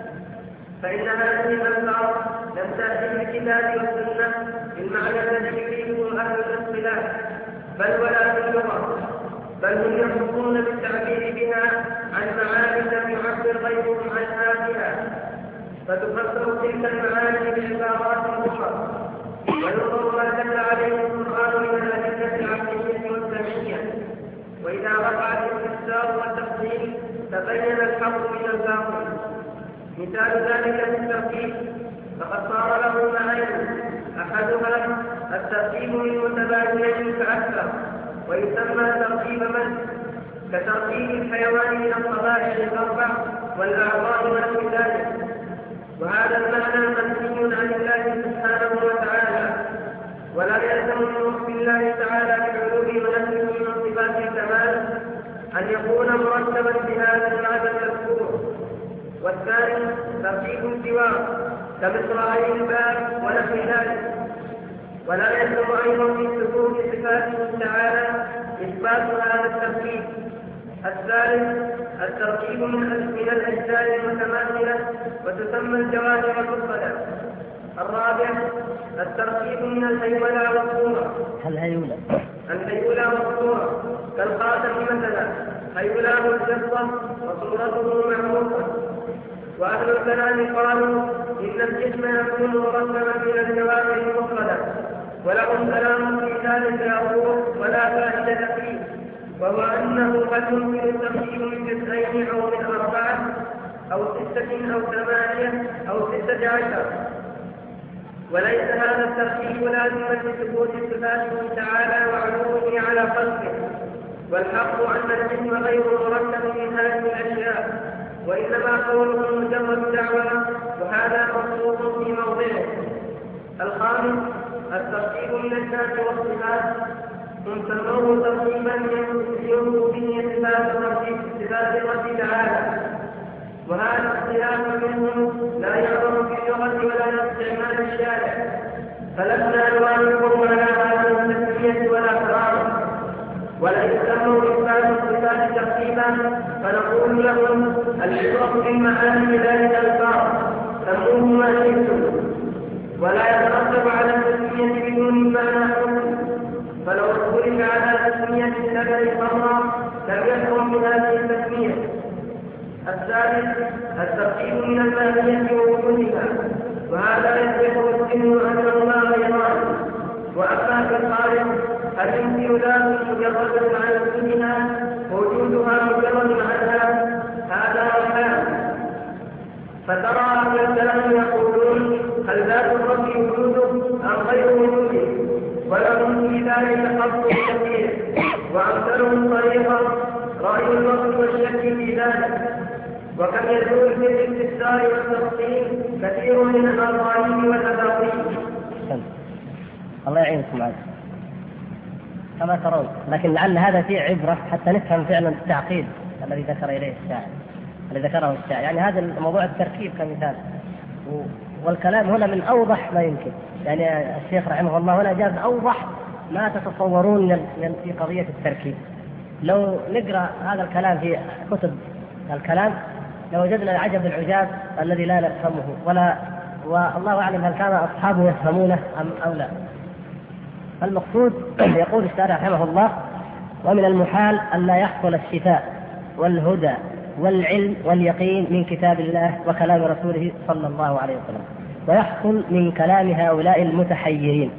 فإن هذه الألفاظ لم تأتي بالكتاب والسنة بالمعنى الذي يريده أهل الاصطلاح، بل ولا في اللغة، بل هم يحكمون بالتعبير بها عن معاني لم يعبر غيرهم عنها بها، فتفسر تلك المعاني بعبارات أخرى، وينظر ما دل عليه القرآن من الأدلة العقلية والسمعية، وإذا وقع الاستفسار والتفصيل تبين الحق من الباطل. مثال ذلك في الترتيب، فقد صار له معاني، أحدها الترتيب من متبادلين فأكثر، ويسمى ترتيب من، كترتيب الحيوان من الطبائع الأربع والأعضاء ونحو ذلك، وهذا المعنى منفي عن الله سبحانه وتعالى، ولا يلزم من وصف الله تعالى بعلوه ونفسه من صفات الكمال أن يكون مرتبا بهذا المعنى المذكور. والثاني ترتيب السواء كمصراعي الباب ونحو ذلك، ولا يلزم أيضا في ثبوت صفاته تعالى إثبات هذا الترتيب. الثالث الترتيب من الأجزاء المتماثلة وتسمى الجوانب المفردة. الرابع الترتيب من الهيولى والصورة. الهيولى والصورة كالخاتم مثلا، هيولاه الفضة وصورته معروفة. وأهل الكلام قالوا إن الجسم يكون مركبا من الجوانب المفردة، ولهم كلام في ذلك يقول ولا فائدة فيه، وهو أنه قد يمكن الترتيب من جزئين أو من 4 أو 6 أو 8 أو 16، وليس هذا الترتيب لازما لثبوت صفاته تعالى وعلوه على خلقه. والحق أن الجسم غير مركب من هذه الأشياء، وإنما قوله مجرد دعوة، وهذا مطلوب في موضعه. الخامس الترتيب من الذات والصفات، هم سموه ترتيبا ينفذ به صفات الرب تعالى، وهذا اختلاف منهم لا يعرف في اللغة ولا استعمال الشارع، فلسنا نوافقهم على هذه التسمية ولا قرار. ولئن سموا إثبات الصفات ترتيبا فنقول لهم العبرة بالمعاني ذلك الفرق، سموه ما شئتم، ولا يترتب على التسمية بدون معنى حكم. فلو اختلف على تسمية النبأ خمرا لم يحكم بهذه التسمية. الثالث الترتيب من المادية ووجودها، وهذا يصح مسلم أنهما غيران. وأما في الخارج فاليمكن ذات مجرد عن وجودها ووجودها مجرد عنها، هذا وحال. فترى أهل الكلام يقولون هل ذات الرب وجوده أم غير وجوده، ولهم في ذلك قصد كثير، وأمثلهم طريقة رأي الوقت والشك في ذلك. وكم يدور في الاستفسار والتفصيل كثير من الأضايق والتفاصيل. الله يعينكم عليه كما ترون، لكن لعل هذا فيه عبرة حتى نفهم فعلا التعقيد الذي ذكر إليه الشاعر، الذي ذكره الشاعر. يعني هذا الموضوع التركيب كمثال، والكلام هنا من أوضح ما يمكن. يعني الشيخ رحمه الله هنا جاز أوضح ما تتصورون في قضية التركيب. لو نقرأ هذا الكلام في كتب الكلام لوجدنا العجب العجاب الذي لا نفهمه، والله أعلم هل كان أصحابه يفهمونه أو لا. المقصود يقول الشارع رحمه الله: ومن المحال أن لا يحصل الشفاء والهدى والعلم واليقين من كتاب الله وكلام رسوله صلى الله عليه وسلم، ويحصل من كلام هؤلاء المتحيرين.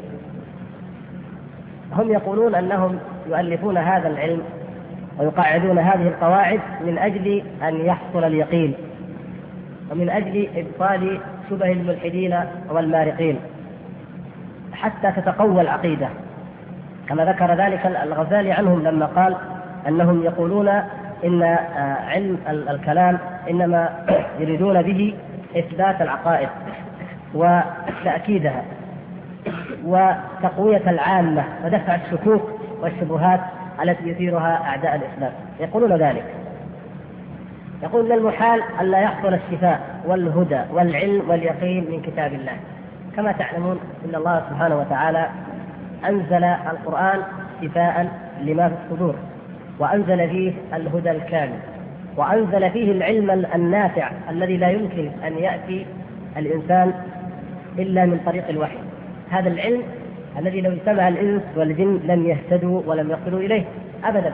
هم يقولون أنهم يؤلفون هذا العلم ويقعدون هذه القواعد من أجل أن يحصل اليقين، ومن أجل إبطال شبه الملحدين والمارقين، حتى تتقوى العقيدة، كما ذكر ذلك الغزالي عنهم لما قال أنهم يقولون إن علم الكلام إنما يريدون به إثبات العقائد وتأكيدها وتقوية العامة ودفع الشكوك والشبهات التي يثيرها أعداء الإسلام. يقولون ذلك، يقول من المحال أن لا يحصل الشفاء والهدى والعلم واليقين من كتاب الله. كما تعلمون إن الله سبحانه وتعالى أنزل القرآن شفاء لما في الصدور، وأنزل فيه الهدى الكامل، وأنزل فيه العلم النافع الذي لا يمكن أن يأتي الإنسان إلا من طريق الوحي. هذا العلم الذي لو اجتمع الإنس والجن لم يهتدوا ولم يصلوا إليه أبدا.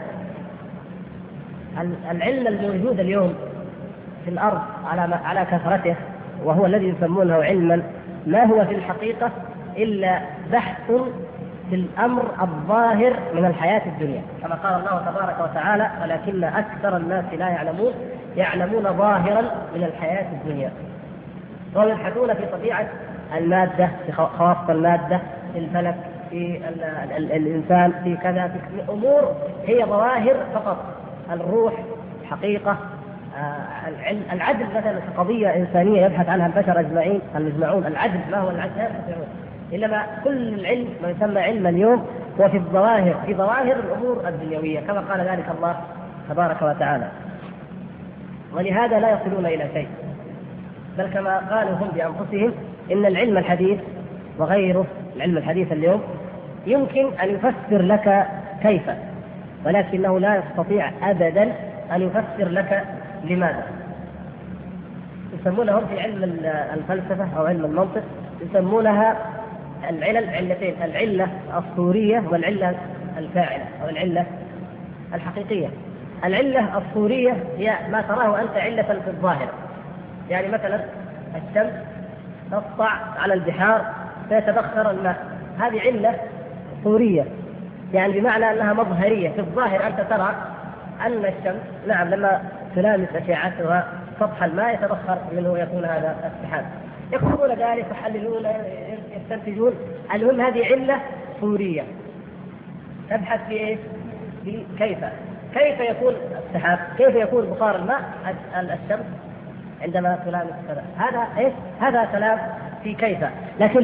العلم الموجود اليوم في الأرض على كثرته، وهو الذي يسمونه علما، ما هو في الحقيقة إلا بحث في الأمر الظاهر من الحياة الدنيا، كما قال الله تبارك وتعالى: ولكن أكثر الناس لا يعلمون ظاهرا من الحياة الدنيا. ويبحثون في طبيعة المادة، في خواص المادة، في الفلك، في الإنسان، في كذا، في أمور هي ظواهر فقط. الروح حقيقة، العدل مثلا قضية إنسانية يبحث عنها البشر المجمعون. العدل، ما هو العدل؟ إنما كل العلم ما يسمى علم اليوم هو في الظواهر، في ظواهر الأمور الدنيوية، كما قال ذلك الله تبارك وتعالى. ولهذا لا يصلون إلى شيء، بل كما قالوا هم بأنفسهم إن العلم الحديث وغيره، العلم الحديث اليوم يمكن أن يفسر لك كيف، ولكنه لا يستطيع أبدا أن يفسر لك لماذا. يسمونهم في علم الفلسفة أو علم المنطق يسمونها علتين: العلة الصورية والعلة الفاعلة أو العلة الحقيقية. العلة الصورية هي ما تراه أنت علة في الظاهر، يعني مثلا الشمس تسطع على البحار فيتبخر الماء، هذه علة صورية، يعني بمعنى أنها مظهرية في الظاهر. أنت ترى أن الشمس نعم لما تلامس أشعتها سطح الماء يتبخر منه ويكون هذا السحاب. يكتبون ذلك، يحللون، يستنتجون. المهم هذه علة صورية. تبحث في إيه؟ في كيف يكون السحاب، كيف يكون بخار الماء الشمس عندما تلامس كذا. هذا إيه؟ هذا كلام في كيف. لكن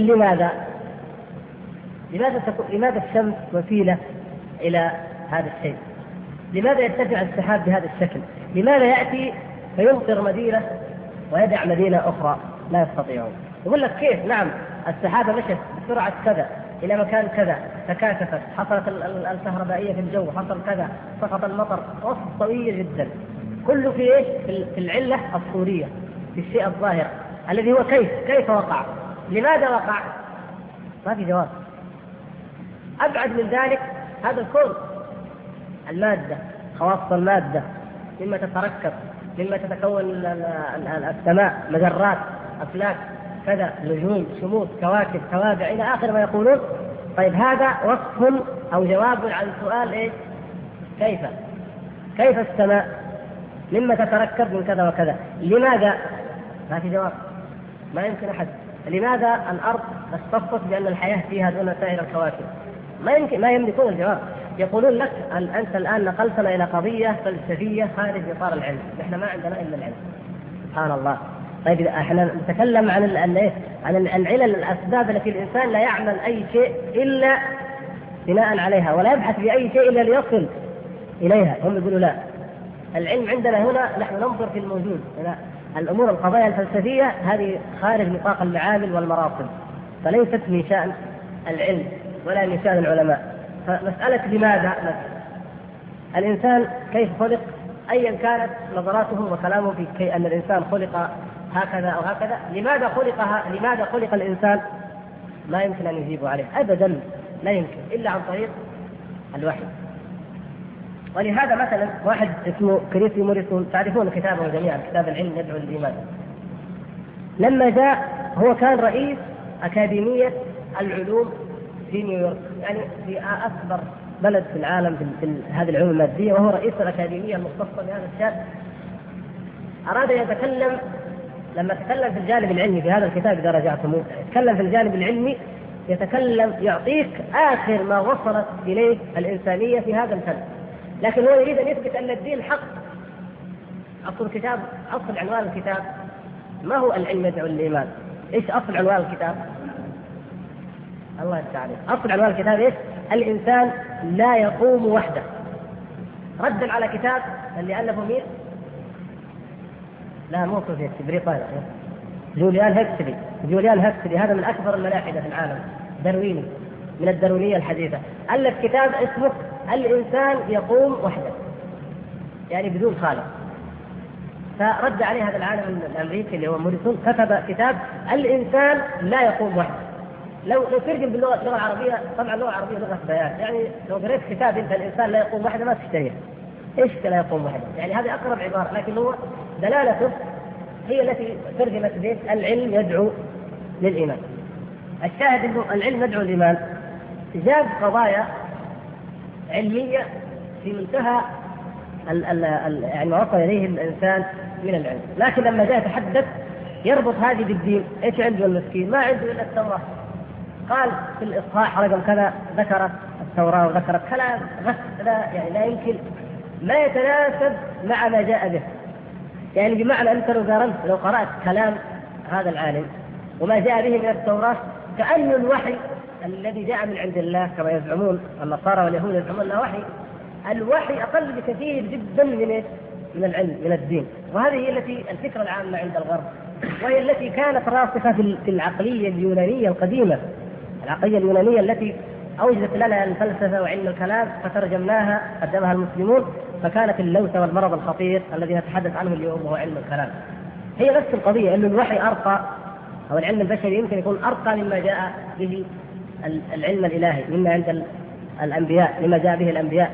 لماذا الشمس وسيلة إلى هذا الشيء؟ لماذا يرتفع السحاب بهذا الشكل؟ لماذا يأتي فيمطر مدينة ويدع مدينة أخرى؟ لا يستطيعون. يقول لك كيف؟ نعم السحابة مشت بسرعة كذا إلى مكان كذا، تكاثفت، حصلت الكهربائية في الجو، حصل كذا، سقط المطر، وصف طويل جدا. كله في إيش؟ في العلة الصورية، في الشيء الظاهر الذي هو كيف وقع، لماذا وقع؟ ما في جواب. أبعد من ذلك هذا الكون، المادة، خواص المادة، مما تتركب، مما تتكون السماء، مجرات، أفلاك، كذا، نجوم، شموس، كواكب، توابع، إلى آخر ما يقولون. طيب هذا وصف أو جواب عن سؤال إيه؟ كيف السماء؟ مما تتركب من كذا وكذا؟ لماذا؟ ما في جواب، ما يمكن أحد. لماذا الأرض اختصت بأن الحياة فيها دون سائر الكواكب؟ ما يملكون الجواب. يقولون لك أنت الآن نقلتنا إلى قضية فلسفية خارج إطار العلم، نحن ما عندنا إلا العلم. سبحان الله. طيب احنا نتكلم عن العلل، الأسباب التي الإنسان لا يعمل أي شيء إلا بناء عليها، ولا يبحث في أي شيء إلا ليصل إليها. هم يقولوا لا، العلم عندنا هنا نحن ننظر في الموجود. الأمور القضايا الفلسفية هذه خارج نطاق المعامل والمراصد، فليست من شأن العلم ولا من شأن العلماء. فمسألة لماذا الإنسان كيف خلق، أيا كانت نظراته وكلامه في أن الإنسان خلق هكذا أو هكذا، لماذا خلق الإنسان، ما يمكن أن يجيبوا عليه أبدا، لا يمكن إلا عن طريق الوحي. ولهذا مثلا واحد اسمه كريسي موريسون، تعرفون كتابه جميعا، كتاب العلم يدعو للإيمان، لما جاء هو كان رئيس أكاديمية العلوم في نيويورك، يعني في أكبر بلد في العالم في هذه العلوم المادية، وهو رئيس الأكاديمية المختصة بهذا الشأن. أراد أن يتكلم، لما تكلم في الجانب العلمي في هذا الكتاب إذا رجعتموه، يتكلم في الجانب العلمي، يتكلم يعطيك آخر ما وصلت إليه الإنسانية في هذا الفن، لكن هو يريد أن يثبت أن الدين حق. أصل عنوان الكتاب ما هو العلم يدعو للإيمان؟ إيش أصل عنوان الكتاب؟ الله يستعين. أصل عنوان الكتاب إيش؟ الإنسان لا يقوم وحده، ردا على كتاب اللي ألفه مين؟ لا مو سوفيتي، بريطانيا، جوليان هكسلي. هذا من أكبر الملاحدة في العالم، دارويني، من الداروينية الحديثة. ألف كتاب اسمه الإنسان يقوم وحده، يعني بدون خالق. فرد عليه هذا العالم الأمريكي اللي هو موريسون، كتب كتاب الإنسان لا يقوم وحده. لو ترجم باللغة العربية، طبعا اللغة العربية لغة بيان، يعني لو قريت كتاب انت الإنسان لا يقوم وحده ما تشتريه. ايش لا يقوم وحده؟ يعني هذه أقرب عبارة، لكن هو دلالته هي التي ترجمت به العلم يدعو للإيمان. الشاهد انه العلم يدعو للإيمان جاب قضايا علمية في منتهى يعني وصل إليه الإنسان من العلم، لكن لما جاء يتحدث يربط هذه بالدين، ايش عنده المسكين؟ ما عنده إلا التوراة. قال في الإصحاح رقم كذا ذكرت التوراة وذكرت كلام لا يمكن، ما يتناسب مع ما جاء به. يعني بمعنى أنت لو قرأت كلام هذا العالم وما جاء به من التوراة، كأن الوحي الذي جاء من عند الله كما يزعمون النصارى واليهود يزعمون أنه وحي، الوحي أقل بكثير جدا من العلم، من الدين. وهذه هي التي الفكرة العامة عند الغرب، وهي التي كانت راسخة في العقلية اليونانية القديمة، العقلية اليونانية التي أوجدت لنا الفلسفة وعلم الكلام فترجمناها قدمها المسلمون، فكانت اللوثة والمرض الخطير الذي نتحدث عنه اليوم هو علم الكلام. هي نفس القضية، أن الوحي أرقى، أو العلم البشري يمكن يكون أرقى مما جاء به العلم الإلهي، مما عند الأنبياء، مما جاء به الأنبياء.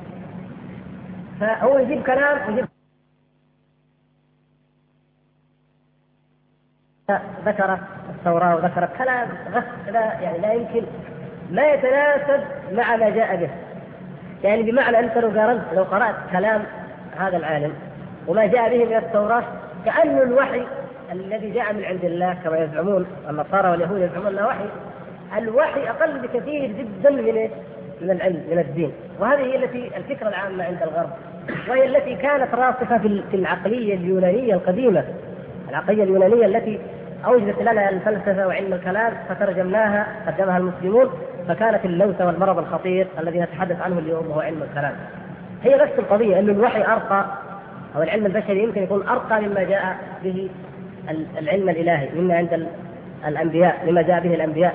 فهو يجيب كلام ذكرت التوراة وذكرت كلام يعني لا يمكن، ما يتناسب مع ما جاء به. يعني بمعنى أنت لو قرأت كلام هذا العالم وما جاء به من التوراة، كأن الوحي الذي جاء من عند الله كما يزعمون النصارى واليهود يزعمون أنه وحي، الوحي أقل بكثير جدا من العلم، من الدين. وهذه هي التي الفكرة العامة عند الغرب، وهي التي كانت راسخة في العقلية اليونانية القديمة، العقلية اليونانية التي أوجدت لنا الفلسفة وعلم الكلام فترجمناها قدمها المسلمون، فكانت اللوثة والمرض الخطير الذي نتحدث عنه اليوم هو علم الكلام. هي نفس القضية، أن الوحي أرقى، أو العلم البشري يمكن يكون أرقى مما جاء به العلم الإلهي، مما عند الأنبياء، مما جاء به الأنبياء.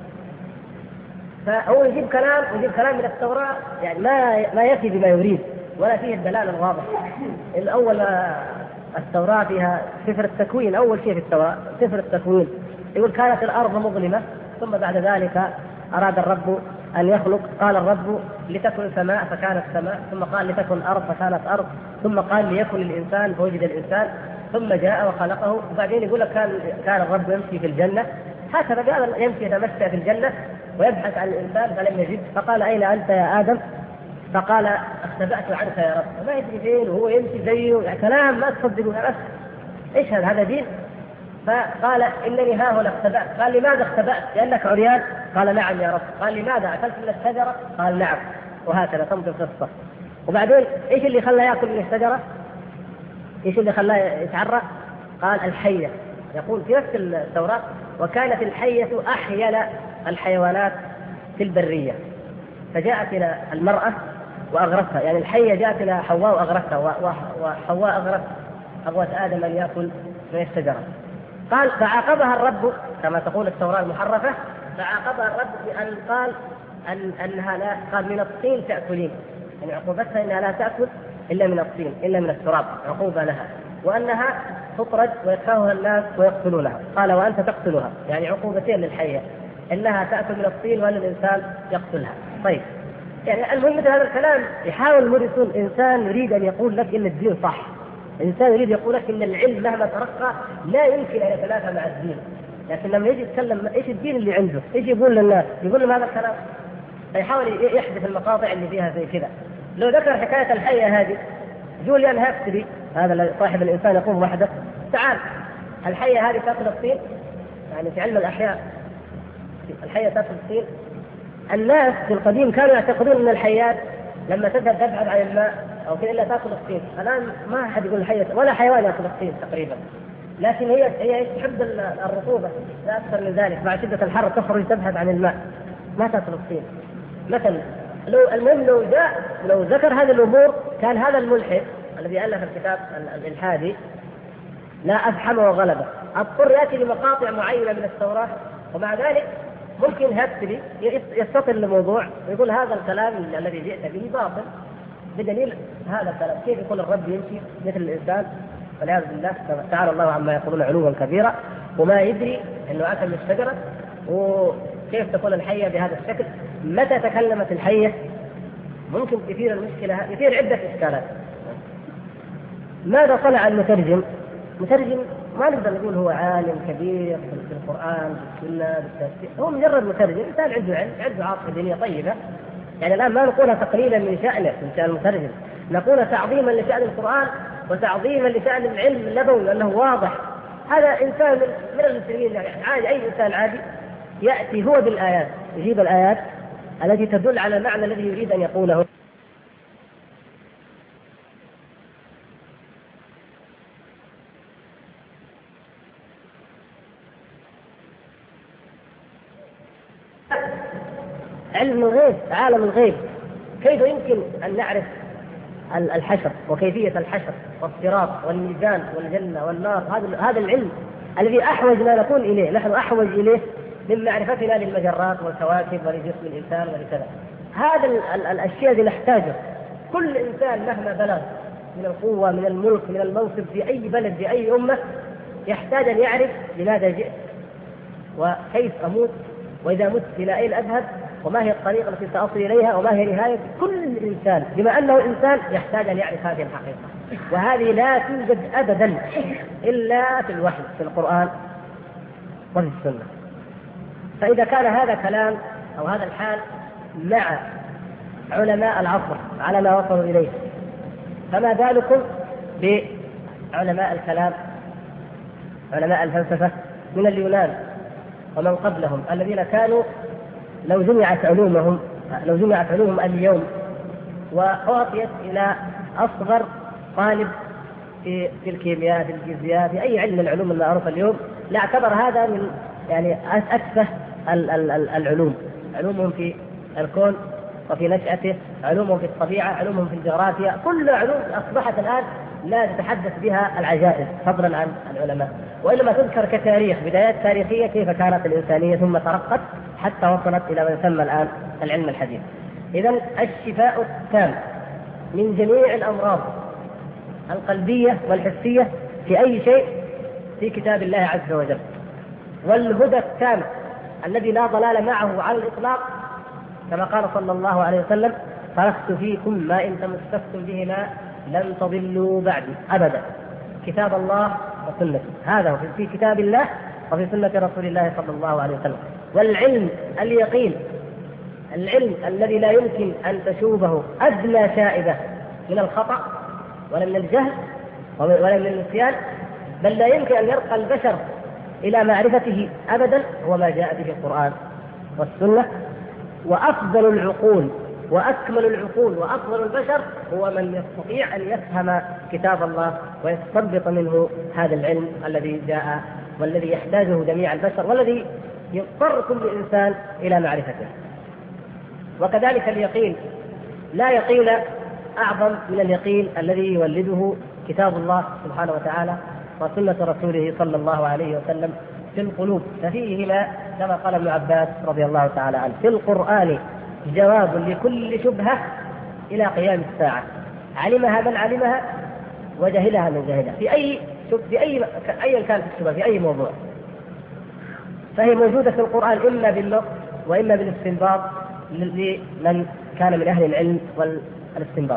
فهو يجيب كلام من التوراة، يعني ما يفي بما يريد ولا فيه الدلالة الواضحة. الأول التوراة فيها سفر التكوين، أول شيء في التوراة سفر التكوين، يقول كانت الأرض مظلمة ثم بعد ذلك أراد الرب أن يخلق، قال الرب لتكن سماء فكانت سماء، ثم قال لتكن أرض فكانت أرض، ثم قال ليكن الإنسان فوجد الإنسان، ثم جاء وخلقه. وبعدين يقول لك كان الرب يمشي في الجنة، هكذا قال يمشي يتمشى في الجنة ويبحث عن الإنسان فلم يجد، فقال أين أنت يا آدم؟ فقال اختبأت عنك يا رب. ما يدري فين وهو يمشي زيه، يعني كلام ما تصدقوا. بس ايش هذا دين؟ فقال انني ها هنا اختبأت. قال لماذا اختبأت؟ لأنك عريان؟ قال نعم يا رب. قال لماذا اكلت من الشجرة؟ قال نعم. وهكذا تمضي القصة. وبعدين ايش اللي خلاه ياكل من الشجرة؟ ايش اللي خلاه يتعرى؟ قال الحية. يقول في نفس التوراة وكانت الحية احيل الحيوانات في البرية، فجاءت الى المرأة واغرتها، يعني الحية جاءت الى حواء واغرتها، وحواء اغرت ادم ان ياكل من الشجرة. قال فعاقبها الرب كما تقول التوراة المحرفة، فعاقبها الرب بأن قال أنها لا، قال من الطين تأكلين، يعني عقوبتها أنها لا تأكل إلا من الطين إلا من التراب، عقوبة لها، وأنها تطرد ويكرهها الناس ويقتلونها. قال وأنت تقتلها، يعني عقوبتين للحية، إنها تأكل من الطين وأن الإنسان يقتلها. طيب يعني المهم مثل هذا الكلام يحاول مرسل إنسان يريد أن يقول لك إن الدين صح، إنسان يريد يقول لك إن العلم مهما ترقى لا يمكن أن يتلافى مع الدين، لكن لما يجي يتكلم إيش الدين اللي عنده، إيش يقول للناس؟ يقول لهم هذا الكلام، فيحاول يحذف المقاطع اللي فيها زي كذا. لو ذكر حكاية الحية هذه، جوليان هاكسبي هذا صاحب الإنسان يقوم وحده، تعال الحية هذه تأكل الطين، يعني في علم الأحياء الحية تأكل الطين. الناس في القديم كانوا يعتقدون أن الحيات لما تذهب تبعد عن الماء أو كذا إلا تأكل الطين. الآن ما أحد يقول الحية ولا حيوان يأكل الطين تقريبا، لكن هي تحب الرطوبة لا أكثر من ذلك. مع شدة الحر تخرج تبحث عن الماء، ما تأكل الطين مثلا. المهم لو ذكر هذه الأمور كان هذا الملحد الذي ألف الكتاب الإلحادي لا أفحم وغلبه، اضطر يأتي لمقاطع معينة من التوراة، ومع ذلك ممكن هكذا يستطل الموضوع ويقول هذا الكلام الذي جئت به باطل بدليل هذا الكلام. كيف يقول الرب يمشي مثل الإنسان؟ والعياذ بالله، تعالى الله عما يقولون علوا كبيرا، وما يدري أنه أكل من الشجرة. وكيف تكون الحية بهذا الشكل؟ متى تكلمت الحية؟ ممكن تثير المشكلة، يثير عدة إشكالات. ماذا صنع المترجم؟ مترجم ما نقدر نقول هو عالم كبير في القرآن بالسنة بالتفسير، هو مجرد مترجم، إنسان عنده علم، عنده عاطفة دينية طيبة. يعني الآن ما نقولها تقليلا من شأنه من شأن المترجم، نقول تعظيما لشأن القرآن وتعظيما لشأن العلم النبوي لأنه واضح. هذا إنسان من المسلمين، يعني عادي، أي إنسان عادي يأتي هو بالآيات، يجيب الآيات التي تدل على المعنى الذي يريد أن يقوله. علم الغيب، عالم الغيب، كيف يمكن أن نعرف الحشر وكيفية الحشر والصراط والميزان والجنة والنار؟ هذا العلم الذي أحوج ما نكون إليه، نحن أحوج إليه من معرفتنا للمجرات والكواكب ولجسم الإنسان ولكذا. هذا الأشياء التي نحتاجه كل إنسان مهما بلغ من القوة من الملك من المنصب في أي بلد في أي أمة يحتاج أن يعرف لماذا جئت وكيف أموت وإذا مت إلى أين أذهب وما هي الطريقة التي سأصل إليها وما هي نهاية. كل إنسان بما أنه إنسان يحتاج أن يعرف هذه الحقيقة، وهذه لا توجد أبدا إلا في الوحي في القرآن وفي السنة. فإذا كان هذا كلام أو هذا الحال مع علماء العصر على ما وصلوا إليه، فما بالكم بعلماء الكلام علماء الفلسفة من اليونان ومن قبلهم الذين كانوا لو جمعت علومهم اليوم وأعطيت إلى أصغر طالب في الكيمياء في الفيزياء في أي علم من العلوم المعروفة اليوم لاعتبر هذا من يعني أتفه العلوم. علومهم في الكون وفي نشأته، علومهم في الطبيعة، علومهم في الجغرافيا، كل علوم أصبحت الآن لا تتحدث بها العجائز فضلا عن العلماء، وإنما تذكر كتاريخ بدايات تاريخية كيف كانت الإنسانية ثم ترقت حتى وصلت إلى ما يسمى الآن العلم الحديث. إذن الشفاء التام من جميع الأمراض القلبية والحسية في أي شيء في كتاب الله عز وجل، والهدى التام الذي لا ضلال معه على الإطلاق، كما قال صلى الله عليه وسلم: تركت فيكم ما إن تمسكتم بهما لن تضلوا بعدي أبدا، كتاب الله وسنته، هذا في كتاب الله وفي سنة رسول الله صلى الله عليه وسلم. والعلم اليقين، العلم الذي لا يمكن أن تشوبه أدنى شائبة من الخطأ ولا من الجهل ولا من النسيان، بل لا يمكن أن يرقى البشر إلى معرفته أبدا، هو ما جاء به القرآن والسنة. وأفضل العقول وأكمل العقول وأفضل البشر هو من يستطيع أن يفهم كتاب الله ويستنبط منه هذا العلم الذي جاء والذي يحتاجه جميع البشر والذي يضطر كل إنسان إلى معرفته. وكذلك اليقين، لا يقين أعظم من اليقين الذي يولده كتاب الله سبحانه وتعالى وسنة رسوله صلى الله عليه وسلم في القلوب. ففيهما كما قال ابن عباس رضي الله تعالى عنه: في القرآن جواب لكل شبهة إلى قيام الساعة، علمها من علمها وجهلها من جهلها، في أي كانت الشبهة في أي موضوع، فهي موجودة في القرآن إما بالنص وإما بالاستنباط لمن كان من أهل العلم والاستنباط.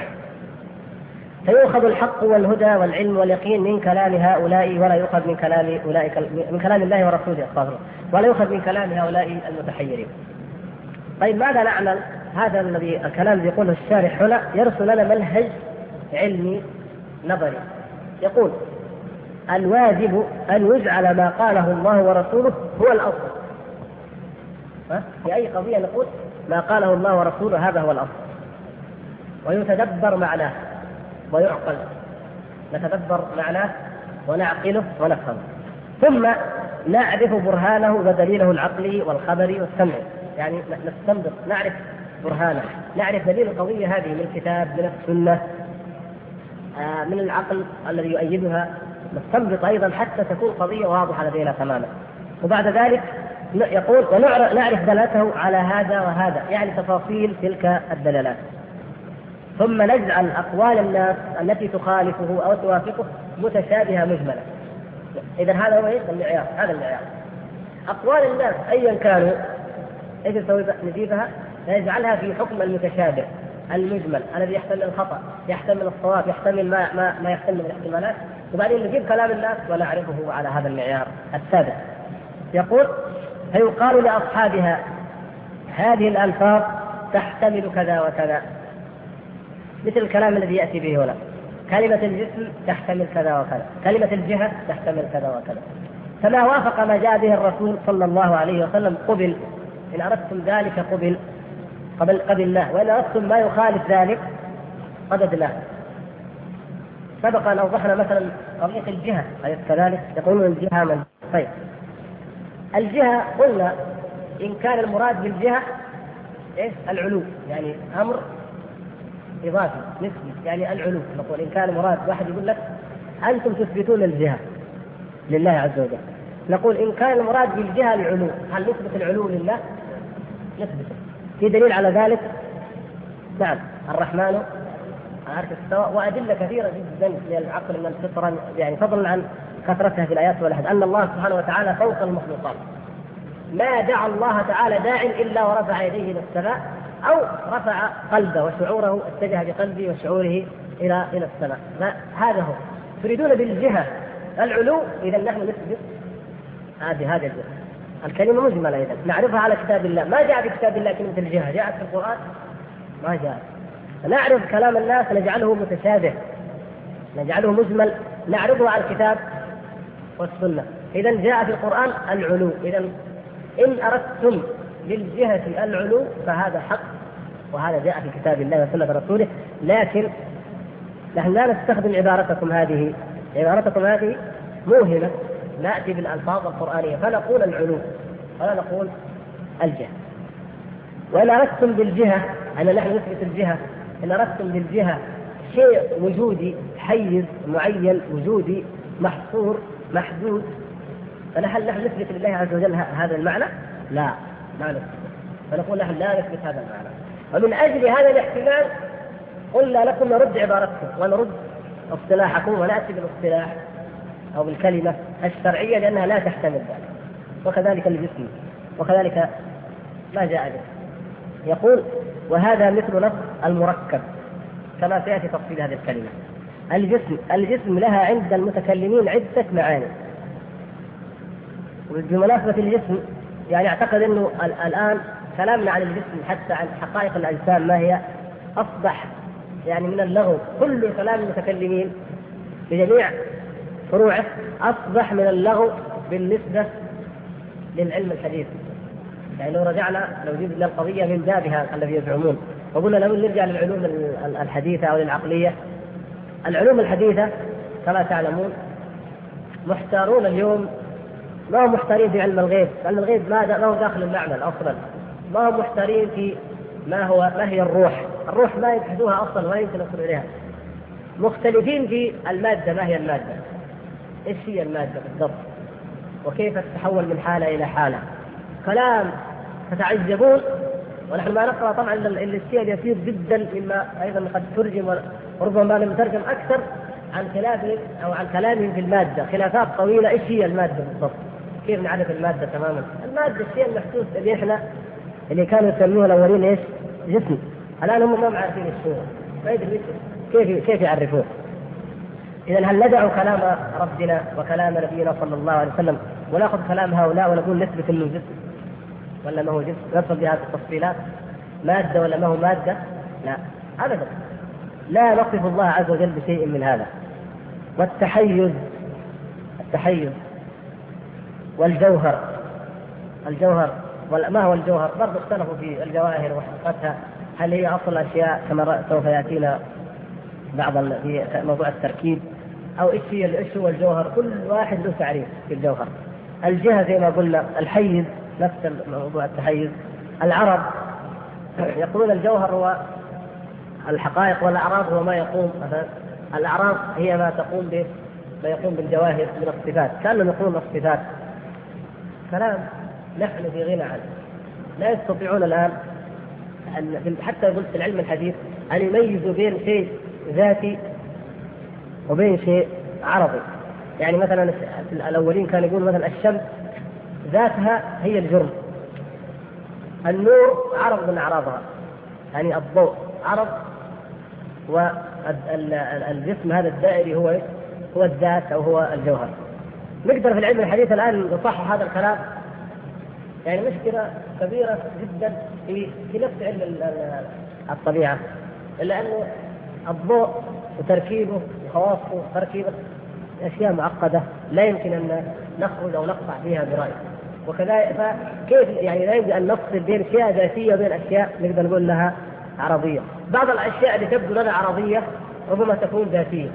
فيؤخذ الحق والهدى والعلم واليقين من كلام هؤلاء ولا يؤخذ من كلام أولئك، من كلام الله ورسوله ولا يؤخذ من كلام هؤلاء المتحيرين. طيب ماذا نعمل؟ هذا الذي الكلام يقوله الشارح هنا يرسل لنا منهج علمي نظري. يقول: الواجب أن يجعل ما قاله الله ورسوله هو الأصل. في أي قضية نقول ما قاله الله ورسوله هذا هو الأصل، ويتدبر معناه ويعقل، نتدبر معناه ونعقله ونفهمه، ثم نعرف برهانه ودليله العقلي والخبري والسمعي، يعني نستنبط نعرف برهانه، نعرف دليل القضية هذه من الكتاب من السنة من العقل الذي يؤيدها، نستنبط أيضا حتى تكون قضية واضحة لدينا تماما. وبعد ذلك يقول: ونعرف دلالته على هذا وهذا، يعني تفاصيل تلك الدلالات، ثم نجعل أقوال الناس التي تخالفه أو توافقه متشابهة مجملة. إذا هذا هو المعيار، هذا المعيار. أقوال الناس أيا كانوا إيش نسوي؟ نجيبها نجعلها في حكم المتشابه المجمل الذي يحتمل الخطأ، يحتمل الصواب، يحتمل ما يحتمل من الاحتمالات، وبعدين نجيب كلام الناس ونعرفه على هذا المعيار السادس. يقول: فيقال لأصحابها هذه الألفاظ تحتمل كذا وكذا، مثل الكلام الذي يأتي به هنا: كلمة الجسم تحتمل كذا وكذا، كلمة الجهة تحتمل كذا وكذا، فما وافق ما جاء به الرسول صلى الله عليه وسلم قبل، إن أردتم ذلك قبلناه، وإن أردتم ما يخالف ذلك قبلناه. سبق أن أوضحنا مثلا طريق الجهة، أي كذلك يقولون الجهة من. طيب الجهة قلنا إن كان المراد بالجهة إيش؟ العلو، يعني أمر إضافي نسبي، يعني العلو. نقول إن كان مراد، واحد يقول لك أنتم تثبتون الجهة لله عز وجل، نقول إن كان المراد بالجهة العلو، هل نثبت العلو لله؟ نثبت. في دليل على ذلك؟ نعم، الرحمن على العرش استوى، وأدلة كثيرة جدا من العقل من الفطرة، يعني فضلا عن كثرتها في الآيات والأحاديث، أن الله سبحانه وتعالى فوق المخلوقات. ما دعا الله تعالى داع إلا ورفع يديه إلى السماء، أو رفع قلبه وشعوره، اتجه بقلبه وشعوره إلى السماء. هذا هو. تريدون بالجهة العلو، إذا نحن نثبت هذه الجهة. الكلمة مجملة إذا نعرفها على كتاب الله، ما جاء في كتاب الله كلمة الجهة، جاءت في القرآن ما جاء. نعرف كلام الناس نجعله متشابه، نجعله مجمل، نعرضه على الكتاب والسنة. إذا جاء في القرآن العلو، إذا إن أردتم للجهة العلو فهذا حق، وهذا جاء في كتاب الله وسنة رسوله. لكن نحن لا نستخدم عبارتكم هذه موهمة، نأتي بالألفاظ القرآنية فنقول العلو ولا نقول الجهة. وإن أردتم بالجهة، أن نحن نثبت الجهة، إن أردتم بالجهة شيء وجودي حيز معين وجودي محصور محدود، فنحن نثبت لله عز وجل هذا المعنى؟ لا، ما نثبت، فنقول نحن لا نثبت هذا المعنى. ومن أجل هذا الاحتمال قلنا لكم نرد عبارتكم ونرد اصطلاحكم ونأتي بالاصطلاح أو بالكلمة الشرعية لأنها لا تحتمل ذلك. وكذلك الجسم، وكذلك ما جاء به. يقول: وهذا مثل نص المركب. كما سيأتي تفصيل هذه الكلمة. الجسم لها عند المتكلمين عدة معاني. وبمناسبة الجسم يعني أعتقد أنه الآن كلامنا عن الجسم حتى عن حقائق الأجسام ما هي أصبح يعني من اللغو. كل كلام المتكلمين بجميع فروعه أصبح من اللغو بالنسبة للعلم الحديث. يعني لو جبنا القضية من بابها الذي يزعمون وقلنا لو نرجع للعلوم الحديثة أو للعقلية، العلوم الحديثة كما تعلمون محتارون اليوم، ما هم محتارين في علم الغيب، علم الغيب ما هو داخل المعمل أصلا، ما هم محتارين في ما هي الروح ما يبحثوها أصلا ولا يمكن يصل إليها. مختلفين في المادة، ما هي المادة، إيش هي المادة بالضبط، وكيف تتحول من حالة إلى حالة. كلام تتعجبون، ونحن ما نقرأ طبعا الشيء اليسير جدا مما أيضا قد ترجم وربما لم يترجم أكثر عن خلافهم أو عن كلامهم في المادة، خلافات طويلة. إيش هي المادة بالضبط؟ كيف نعرف المادة تماما؟ المادة الشيء المحسوس اللي كانوا يسموه الأولين إيش؟ جسم. الآن هم ما عارفين الصورة، ما يدري كيف يعرفوه. إذا هل ندع كلام ربنا وكلام نبينا صلى الله عليه وسلم ونأخذ كلام هؤلاء ونقول نثبت إنه جسم ولا ما هو جسم؟ ندخل بهذه التفصيلات، مادة ولا ما هو مادة؟ لا أبدا، لا نصف الله عز وجل بشيء من هذا. والتحيز والجوهر، ما هو الجوهر؟ برضو اختلفوا في الجواهر وحقيقتها، هل هي أصل الأشياء كما سوف يأتينا بعض في موضوع التركيب، أو إيش هو الجوهر؟ كل واحد له تعريف في الجوهر. الجهة زي ما قلنا، الحيز نفس موضوع التحيز. العرب يقولون الجوهر هو الحقائق، والأعراض هو ما يقوم مثلا. الأعراض هي ما يقوم بالجواهر من الصفات، كانوا يقولون الصفات. كلام نحن في غنى عنه، لا يستطيعون الآن حتى قلت في العلم الحديث أن يميزوا بين شيء ذاتي وبين شيء عرضي. يعني مثلا الأولين كانوا يقولون مثلا الشمس ذاتها هي الجرم، النور عرض من أعراضها، يعني الضوء عرض، والجسم هذا الدائري هو الذات أو هو الجوهر. نقدر في العلم الحديث الآن نصحح هذا الكلام، يعني مشكلة كبيرة جدا في نفس علم الطبيعة، إلا أنه الضوء وتركيبه وخواصه تركيبه أشياء معقدة لا يمكن أن نخرج أو نقطع فيها برأي. وكذلك فكيف يعني لا يمكن أن نفصل بين أشياء ذاتية وبين أشياء نقدر نقول لها عرضية. بعض الأشياء اللي تبدو لنا عرضية ربما تكون ذاتية،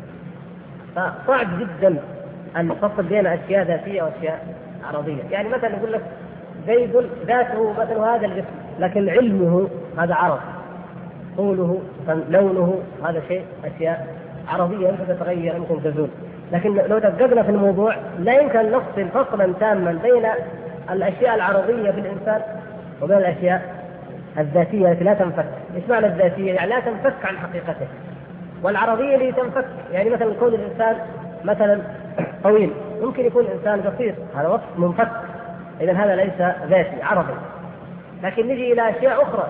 فصعب جدا أن نفصل بين أشياء ذاتية وأشياء عرضية. يعني مثلا يقول لك زيد ذاته مثلا هذا الجسم، لكن علمه هذا عرض، طوله لونه هذا شيء أشياء عرضية يمكن تتغير يمكن تزول. لكن لو دققنا في الموضوع لا يمكن أن نفصل فصلا تاما بين الأشياء العرضية في الإنسان وبين الأشياء الذاتية التي لا تنفك. إيش معنى الذاتية؟ يعني لا تنفك عن حقيقته، والعرضية اللي تنفك. يعني مثلا يكون الإنسان مثلا طويل، ممكن يكون إنسان قصير، هذا وصف منفك، إذا هذا ليس ذاتي عرضي. لكن نجي إلى أشياء أخرى،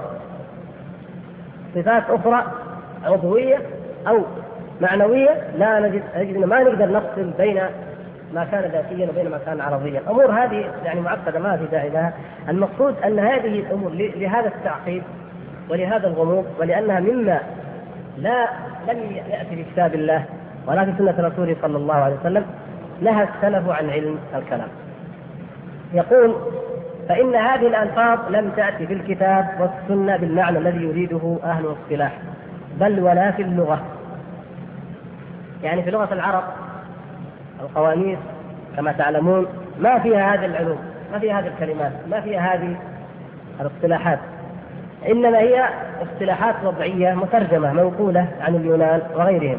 صفات أخرى عضوية أو معنوية، لا نجد ما نقدر نفصل بين ما كان ذاتيا وبين ما كان عرضيا. الأمور هذه يعني معقدة ما في داعي لها. المقصود أن هذه الأمور لهذا التعقيد ولهذا الغموض، ولأنها مما لم يأتي في كتاب الله ولا في سنة رسوله صلى الله عليه وسلم، لها السلف عن علم الكلام. يقول: فإن هذه الألفاظ لم تأتي في الكتاب والسنة بالمعنى الذي يريده أهل الاصطلاح، بل ولا في اللغة. يعني في لغة العرب القواميس كما تعلمون ما فيها هذه العلوم، ما فيها هذه الكلمات، ما فيها هذه الاصطلاحات، إنما هي اصطلاحات وضعية مترجمة منقولة عن اليونان وغيرهم.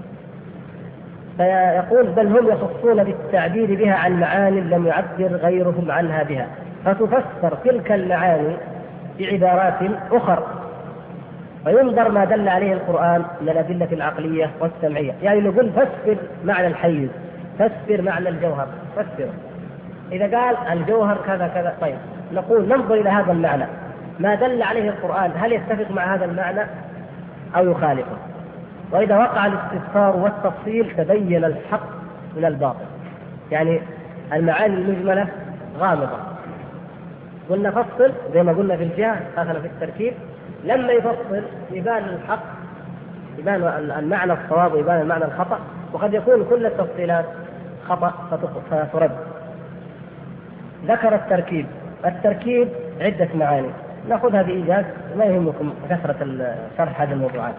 فيقول: بل هم يخصون بالتعبير بها عن معاني لم يعبر غيرهم عنها بها، فتفسر تلك المعاني بعبارات أخرى، وينظر ما دل عليه القرآن من الأدلة العقلية والسمعية. يعني نقول فسر معنى الحيز، فسر معنى الجوهر، فسر. إذا قال الجوهر كذا كذا، طيب نقول ننظر إلى هذا المعنى، ما دل عليه القرآن هل يتفق مع هذا المعنى؟ أو يخالفه. وإذا وقع الاستفسار والتفصيل تبين الحق من الباطل. يعني المعاني المجملة غامضة، قلنا فصل زي ما قلنا في الجهة مثلا في التركيب، لما يفصل يبان الحق، يبان المعنى الصواب ويبان المعنى الخطأ، وقد يكون كل التفصيلات خطأ فترد. ذكر التركيب عدة معاني، نأخذها بإيجاز، ما يهمكم كثرة شرح هذه الموضوعات.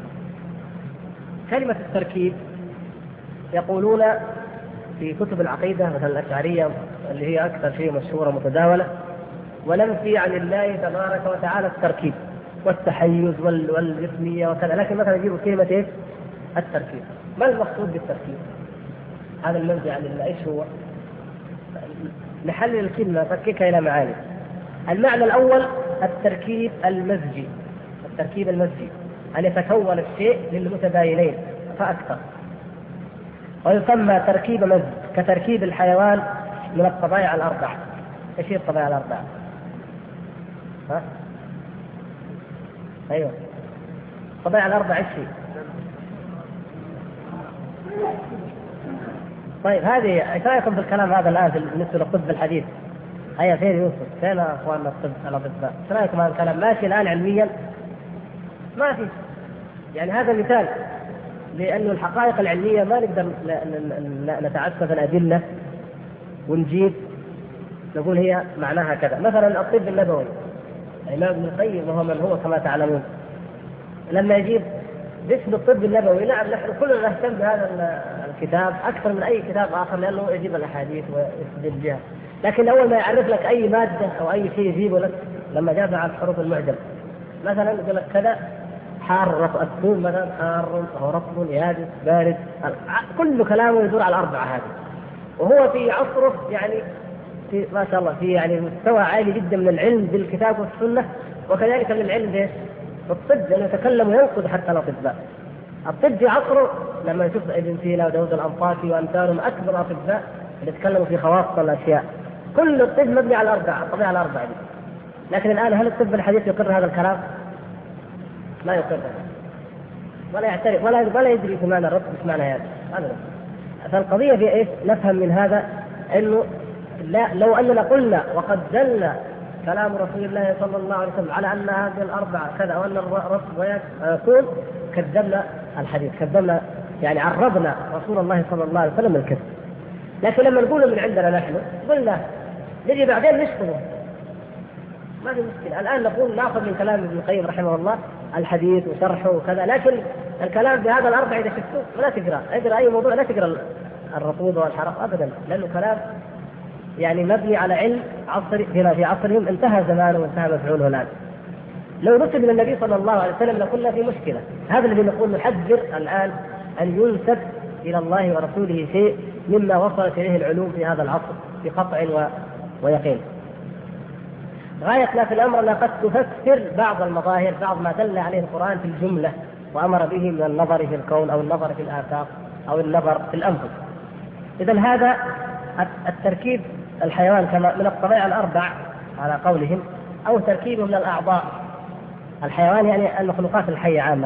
كلمة التركيب يقولون في كتب العقيدة مثل الأشعرية اللي هي أكثر شيء مشهورة متداولة، وننفي عن الله تبارك وتعالى التركيب والتحيز والإثمية وكذا، لكن مثلا يجيبوا كلمة إيش؟ التركيب. ما المقصود بالتركيب؟ هذا المنفي عن الله إيش هو؟ نحلل الكلمة نفككها إلى معاني. المعنى الأول التركيب المزجي، التركيب المزجي أن يتكون الشيء للمتباينين فأكثر، ويسمى تركيب مزج كتركيب الحيوان من الطبائع الأربعة. إيش هي الطبائع الأربعة؟ أيوة، الطبائع الأربعة إيش هي؟ طيب هذه ايش رايكم في الكلام هذا الان بالنسبه للطب الحديث؟ هيا فين يوسف؟ فين اخواننا الطب الاطباء؟ ايش رايكم هذا الكلام ماشي الان علميا؟ ما في. يعني هذا مثال لانه الحقائق العلميه ما نقدر نتعسف الادله ونجيب نقول هي معناها كذا. مثلا الطب النبوي الامام ابن القيم وهو من هو كما تعلمون لما يجيب باسم الطب النبوي، نعم نحن كلنا نهتم بهذا الكتاب اكثر من اي كتاب اخر لانه يجيب الاحاديث ويستدل بها، لكن اول ما يعرف لك اي ماده او اي شيء يجيبه لك لما جاب على الحروف المعجم مثلا يقول لك كذا حار الثوم مثلا حار وهو رطب يابس بارد، كل كلامه يدور على الاربعه هذه، وهو في عصره يعني في ما شاء الله في يعني مستوى عالي جدا من العلم بالكتاب والسنه، وكذلك من العلم به الطب لأنه يتكلم وينقد حتى الأطباء. الطب في عصره لما يشوف ابن سينا وداود الأنطاكي وأمثالهم أكبر أطباء يتكلموا في خواص الأشياء، كل الطب مبني على الطبيعة الأربعة دي. لكن الآن هل الطب الحديث يقر هذا الكلام؟ لا يقر ولا يعترف ولا يدري في معنى الرب مش معنى هذا أبدا. فالقضية في إيش؟ نفهم من هذا إنه لا، لو أننا قلنا وقد دل كلام رسول الله صلى الله عليه وسلم على أن هذه الأربعة كذا وأن الرب يكون كذبنا الحديث، كذبنا يعني عرضنا رسول الله صلى الله عليه وسلم الكذب. لكن لما نقول من عندنا نحن قلنا نجي بعدين نشتغل ما في مشكلة. الآن نقول نأخذ من كلام ابن القيم رحمه الله الحديث وشرحه وكذا، لكن الكلام بهذا الأربعة إذا شفتوه ولا تقرأ أي موضوع، لا تقرأ الرطوبة والحرق أبدا، لأنه كلام يعني مبني على علم عصري في عصرهم انتهى زمانه وانتهى مفعوله الآن. لو نسب إلى النبي صلى الله عليه وسلم لقلنا في مشكلة. هذا الذي نقول نحذر الآن أن ينسب إلى الله ورسوله شيء مما وصلت إليه العلوم في هذا العصر بقطع ويقين. غايتنا في الأمر أنها قد تفسر بعض المظاهر، بعض ما دل عليه القرآن في الجملة وأمر به من النظر في الكون أو النظر في الآفاق أو النظر في الأنفس. إذن هذا التركيب الحيوان كما من الطبائع الأربع على قولهم، أو تركيبه من الأعضاء الحيوان يعني المخلوقات الحية عامة،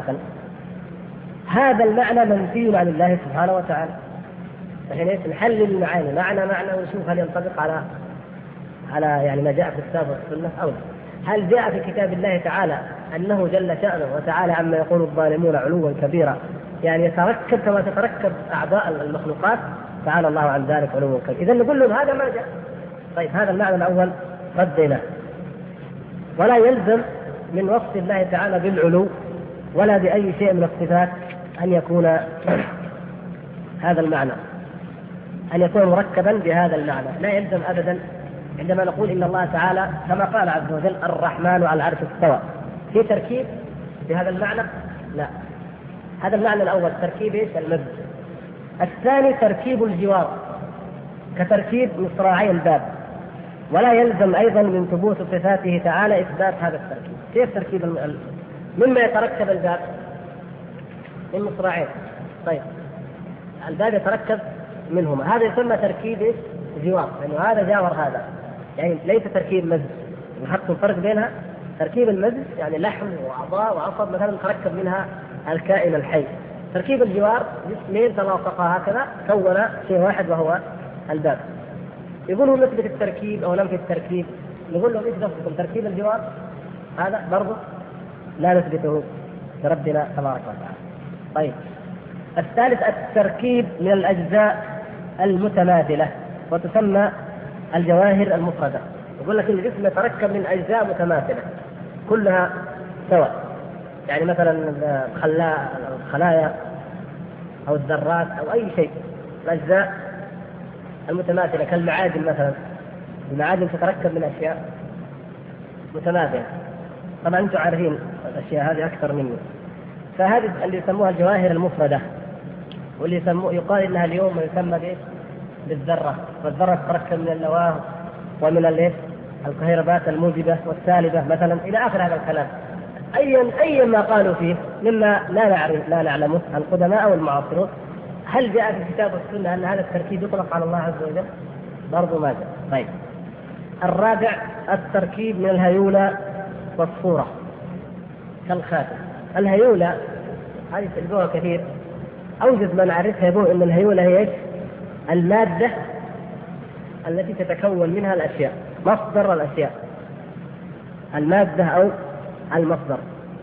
هذا المعنى منفي عن الله سبحانه وتعالى. فحين نحلل المعاني معنى ونشوف هل ينطبق على يعني ما جاء في الكتاب والسنة أو لا. هل جاء في كتاب الله تعالى أنه جل شأنه وتعالى عما يقول الظالمون علوا كبيرا، يعني يتركب كما تتركب أعضاء المخلوقات، تعالى الله عن ذلك علوا كبيرا. إذن نقول لهم هذا ما جاء. طيب هذا المعنى الأول رديناه. ولا يلزم من وصف الله تعالى بالعلو ولا بأي شيء من الصفات أن يكون هذا المعنى، أن يكون مركبا بهذا المعنى، لا يلزم أبدا. عندما نقول إن الله تعالى كما قال عز وجل الرحمن على العرش استوى، في تركيب بهذا المعنى؟ لا. هذا المعنى الأول تركيب إيش؟ المزج. الثاني تركيب الجوار كتركيب مصراعي الباب، ولا يلزم أيضا من ثبوت صفاته تعالى إثبات هذا التركيب. كيف تركيب مما يتركب الباب؟ من مصراعين. طيب الباب يتركب منهما، هذا يسمى تركيب جوار، لأنه هذا جاور هذا، يعني ليس تركيب مزج. نحط الفرق بينها تركيب المزج يعني لحم وأعضاء وعصب مثلا تركب منها الكائن الحي. تركيب الجوار جسمين تلاصقا هكذا كون شيء واحد وهو الباب. يقولوا نثبت التركيب أو ننفي التركيب، نقول لهم ايش قصدكم تركيب الجوار؟ هذا برضه لا نثبته لربنا تبارك وتعالى. طيب الثالث التركيب من الأجزاء المتماثلة وتسمى الجواهر المفردة. يقول لك الجسم يتركب من أجزاء متماثلة كلها سواء، يعني مثلا الخلايا أو الذرات أو أي شيء، الأجزاء المتماثلة كالمعادن مثلا، المعادن تتركب من أشياء متماثلة. طبعا أنتم عارفين الأشياء هذه أكثر مني. فهذه اللي يسموها الجواهر المفردة، واللي يقال إنها اليوم يسمى بالذرة، والذرة تتركب من النواة ومن الكهربات الموجبة والسالبة مثلا إلى آخر هذا الكلام. أي ما قالوا فيه مما لا نعلمه القدماء أو المعاصرون. هل جاء في الكتاب والسنة أن هذا التركيب يطلق على الله عز وجل؟ برضو ما جاء. طيب الرابع التركيب من الهيولة والصورة كالخاتم. الهيولة هذه تلقوها كثير، أوجد ما نعرفها يقول أن الهيولة هي المادة التي تتكون منها الأشياء، مصدر الأشياء، المادة أو المصدر.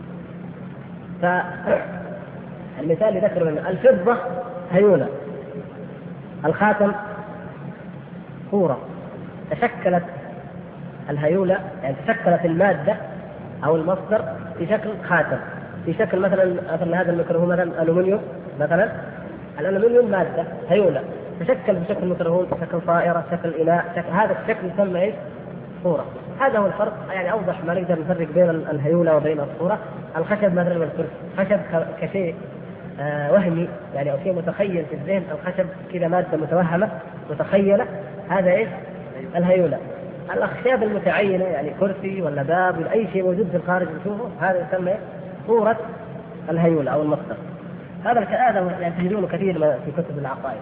فالمثال اللي ذكره منه الفضة هيولة، الخاتم صورة. تشكلت الهيولة يعني تشكلت المادة أو المصدر في شكل خاتم، في شكل مثلا هذا الميكروفون مثلا ألومنيوم مثلا، الألومنيوم مادة هيولة تشكل بشكل ميكروفون، شكل طائرة، شكل إناء، هذا الشكل يسمى ايش؟ صورة. هذا هو الفرق، يعني أوضح ما نقدر نفرق بين الهيولة وبين الصورة. الخشب مثلا والكرسي، خشب كشيء وهمي يعني أو شيء متخيل في الذهن، الخشب كذا مادة متوهمة متخيلة، هذا ايش؟ الهيولة. الأخشاب المتعينة يعني كرسي ولا باب ولا أي شيء موجود في الخارج نشوفه، هذا يسمى صورة الهيولة أو المصدر. هذا يعني تجدونه كثير في كتب العقائد.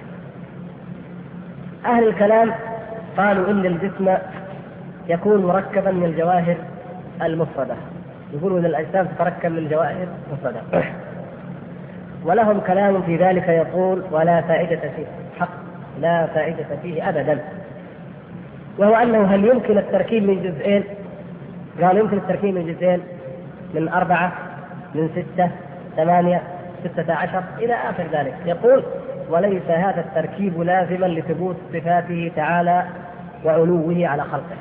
أهل الكلام قالوا إن الجسم يكون مركبا من الجواهر المفردة، يقولوا إن الأجسام تتركب من الجواهر المفردة، ولهم كلام في ذلك يقول ولا فائدة فيه، حق لا فائدة فيه أبدا. وهو أنه هل يمكن التركيب من جزئين؟ قال يمكن التركيب من جزئين، من 4، من 6، 8، 16 إلى آخر ذلك. يقول وليس هذا التركيب لازما لثبوت صفاته تعالى وعلوه على خلقه.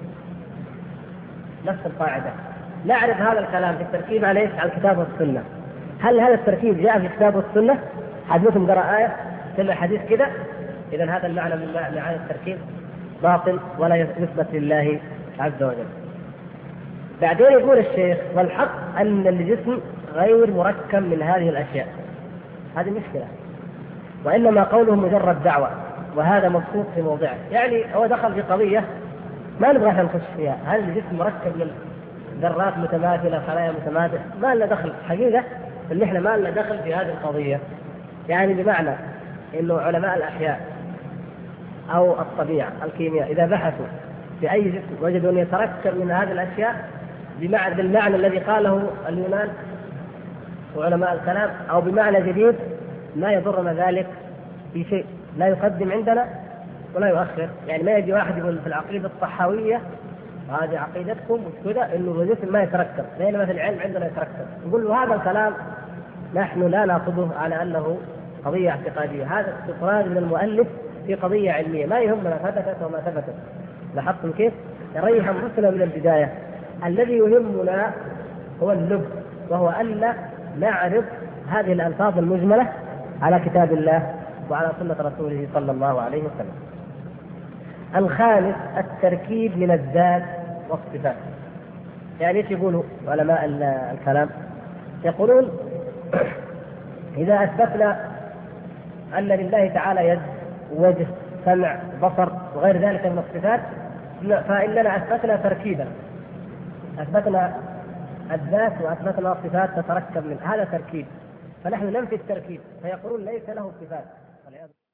نفس القاعدة. نعرف هذا الكلام في التركيب على الكتاب والسنة. هل هذا التركيب جاء في الكتاب والسنة؟ حد منكم قرأ آية سمع حديث كذا؟ إذن هذا المعنى من معاني التركيب باطل ولا يثبت لله عز وجل. بعدين يقول الشيخ والحق أن الجسم غير مركب من هذه الأشياء. هذه مشكلة، وإنما قوله مجرد دعوة، وهذا مبسوط في موضعه. يعني هو دخل في قضية ما نبغى نخش فيها، هل الجسم مركب من ذرات متماثلة، خلايا متماثلة؟ ما لنا دخل حقيقة، إن إحنا ما لنا دخل في هذه القضية. يعني بمعنى إنه علماء الأحياء أو الطبيعة الكيمياء إذا بحثوا في أي جسم وجدوا أن يتركب من هذه الأشياء بالمعنى الذي قاله اليونان وعلماء الكلام، أو بمعنى جديد، ما يضرنا ذلك في شيء، لا يقدم عندنا ولا يؤخر. يعني ما يجي واحد يقول في العقيدة الصحوية وهذه عقيدتكم وكذا إنه الجسم ما يتركب، بينما مثل العلم عندنا يتركب. نقول له هذا الكلام نحن لا نأخذه على أنه قضية اعتقادية، هذا استطراد من المؤلف في قضية علمية، ما يهمنا ثبتت وما ثبتت. لاحظتم كيف؟ يريح أنفسنا من البداية. الذي يهمنا هو اللب، وهو أن نعرض هذه الألفاظ المجملة على كتاب الله وعلى سنة رسوله صلى الله عليه وسلم. الخامس التركيب من الذات والصفات. يعني ايش يقولوا علماء الكلام؟ يقولون إذا أثبتنا أن لله تعالى يد، وجه، سمع، بصر وغير ذلك من الصفات، فإننا أثبتنا تركيبا، أثبتنا الذات وأثبتنا الصفات تتركب من هذا تركيب، فنحن ننفي التركيب، فيقولون ليس له صفات.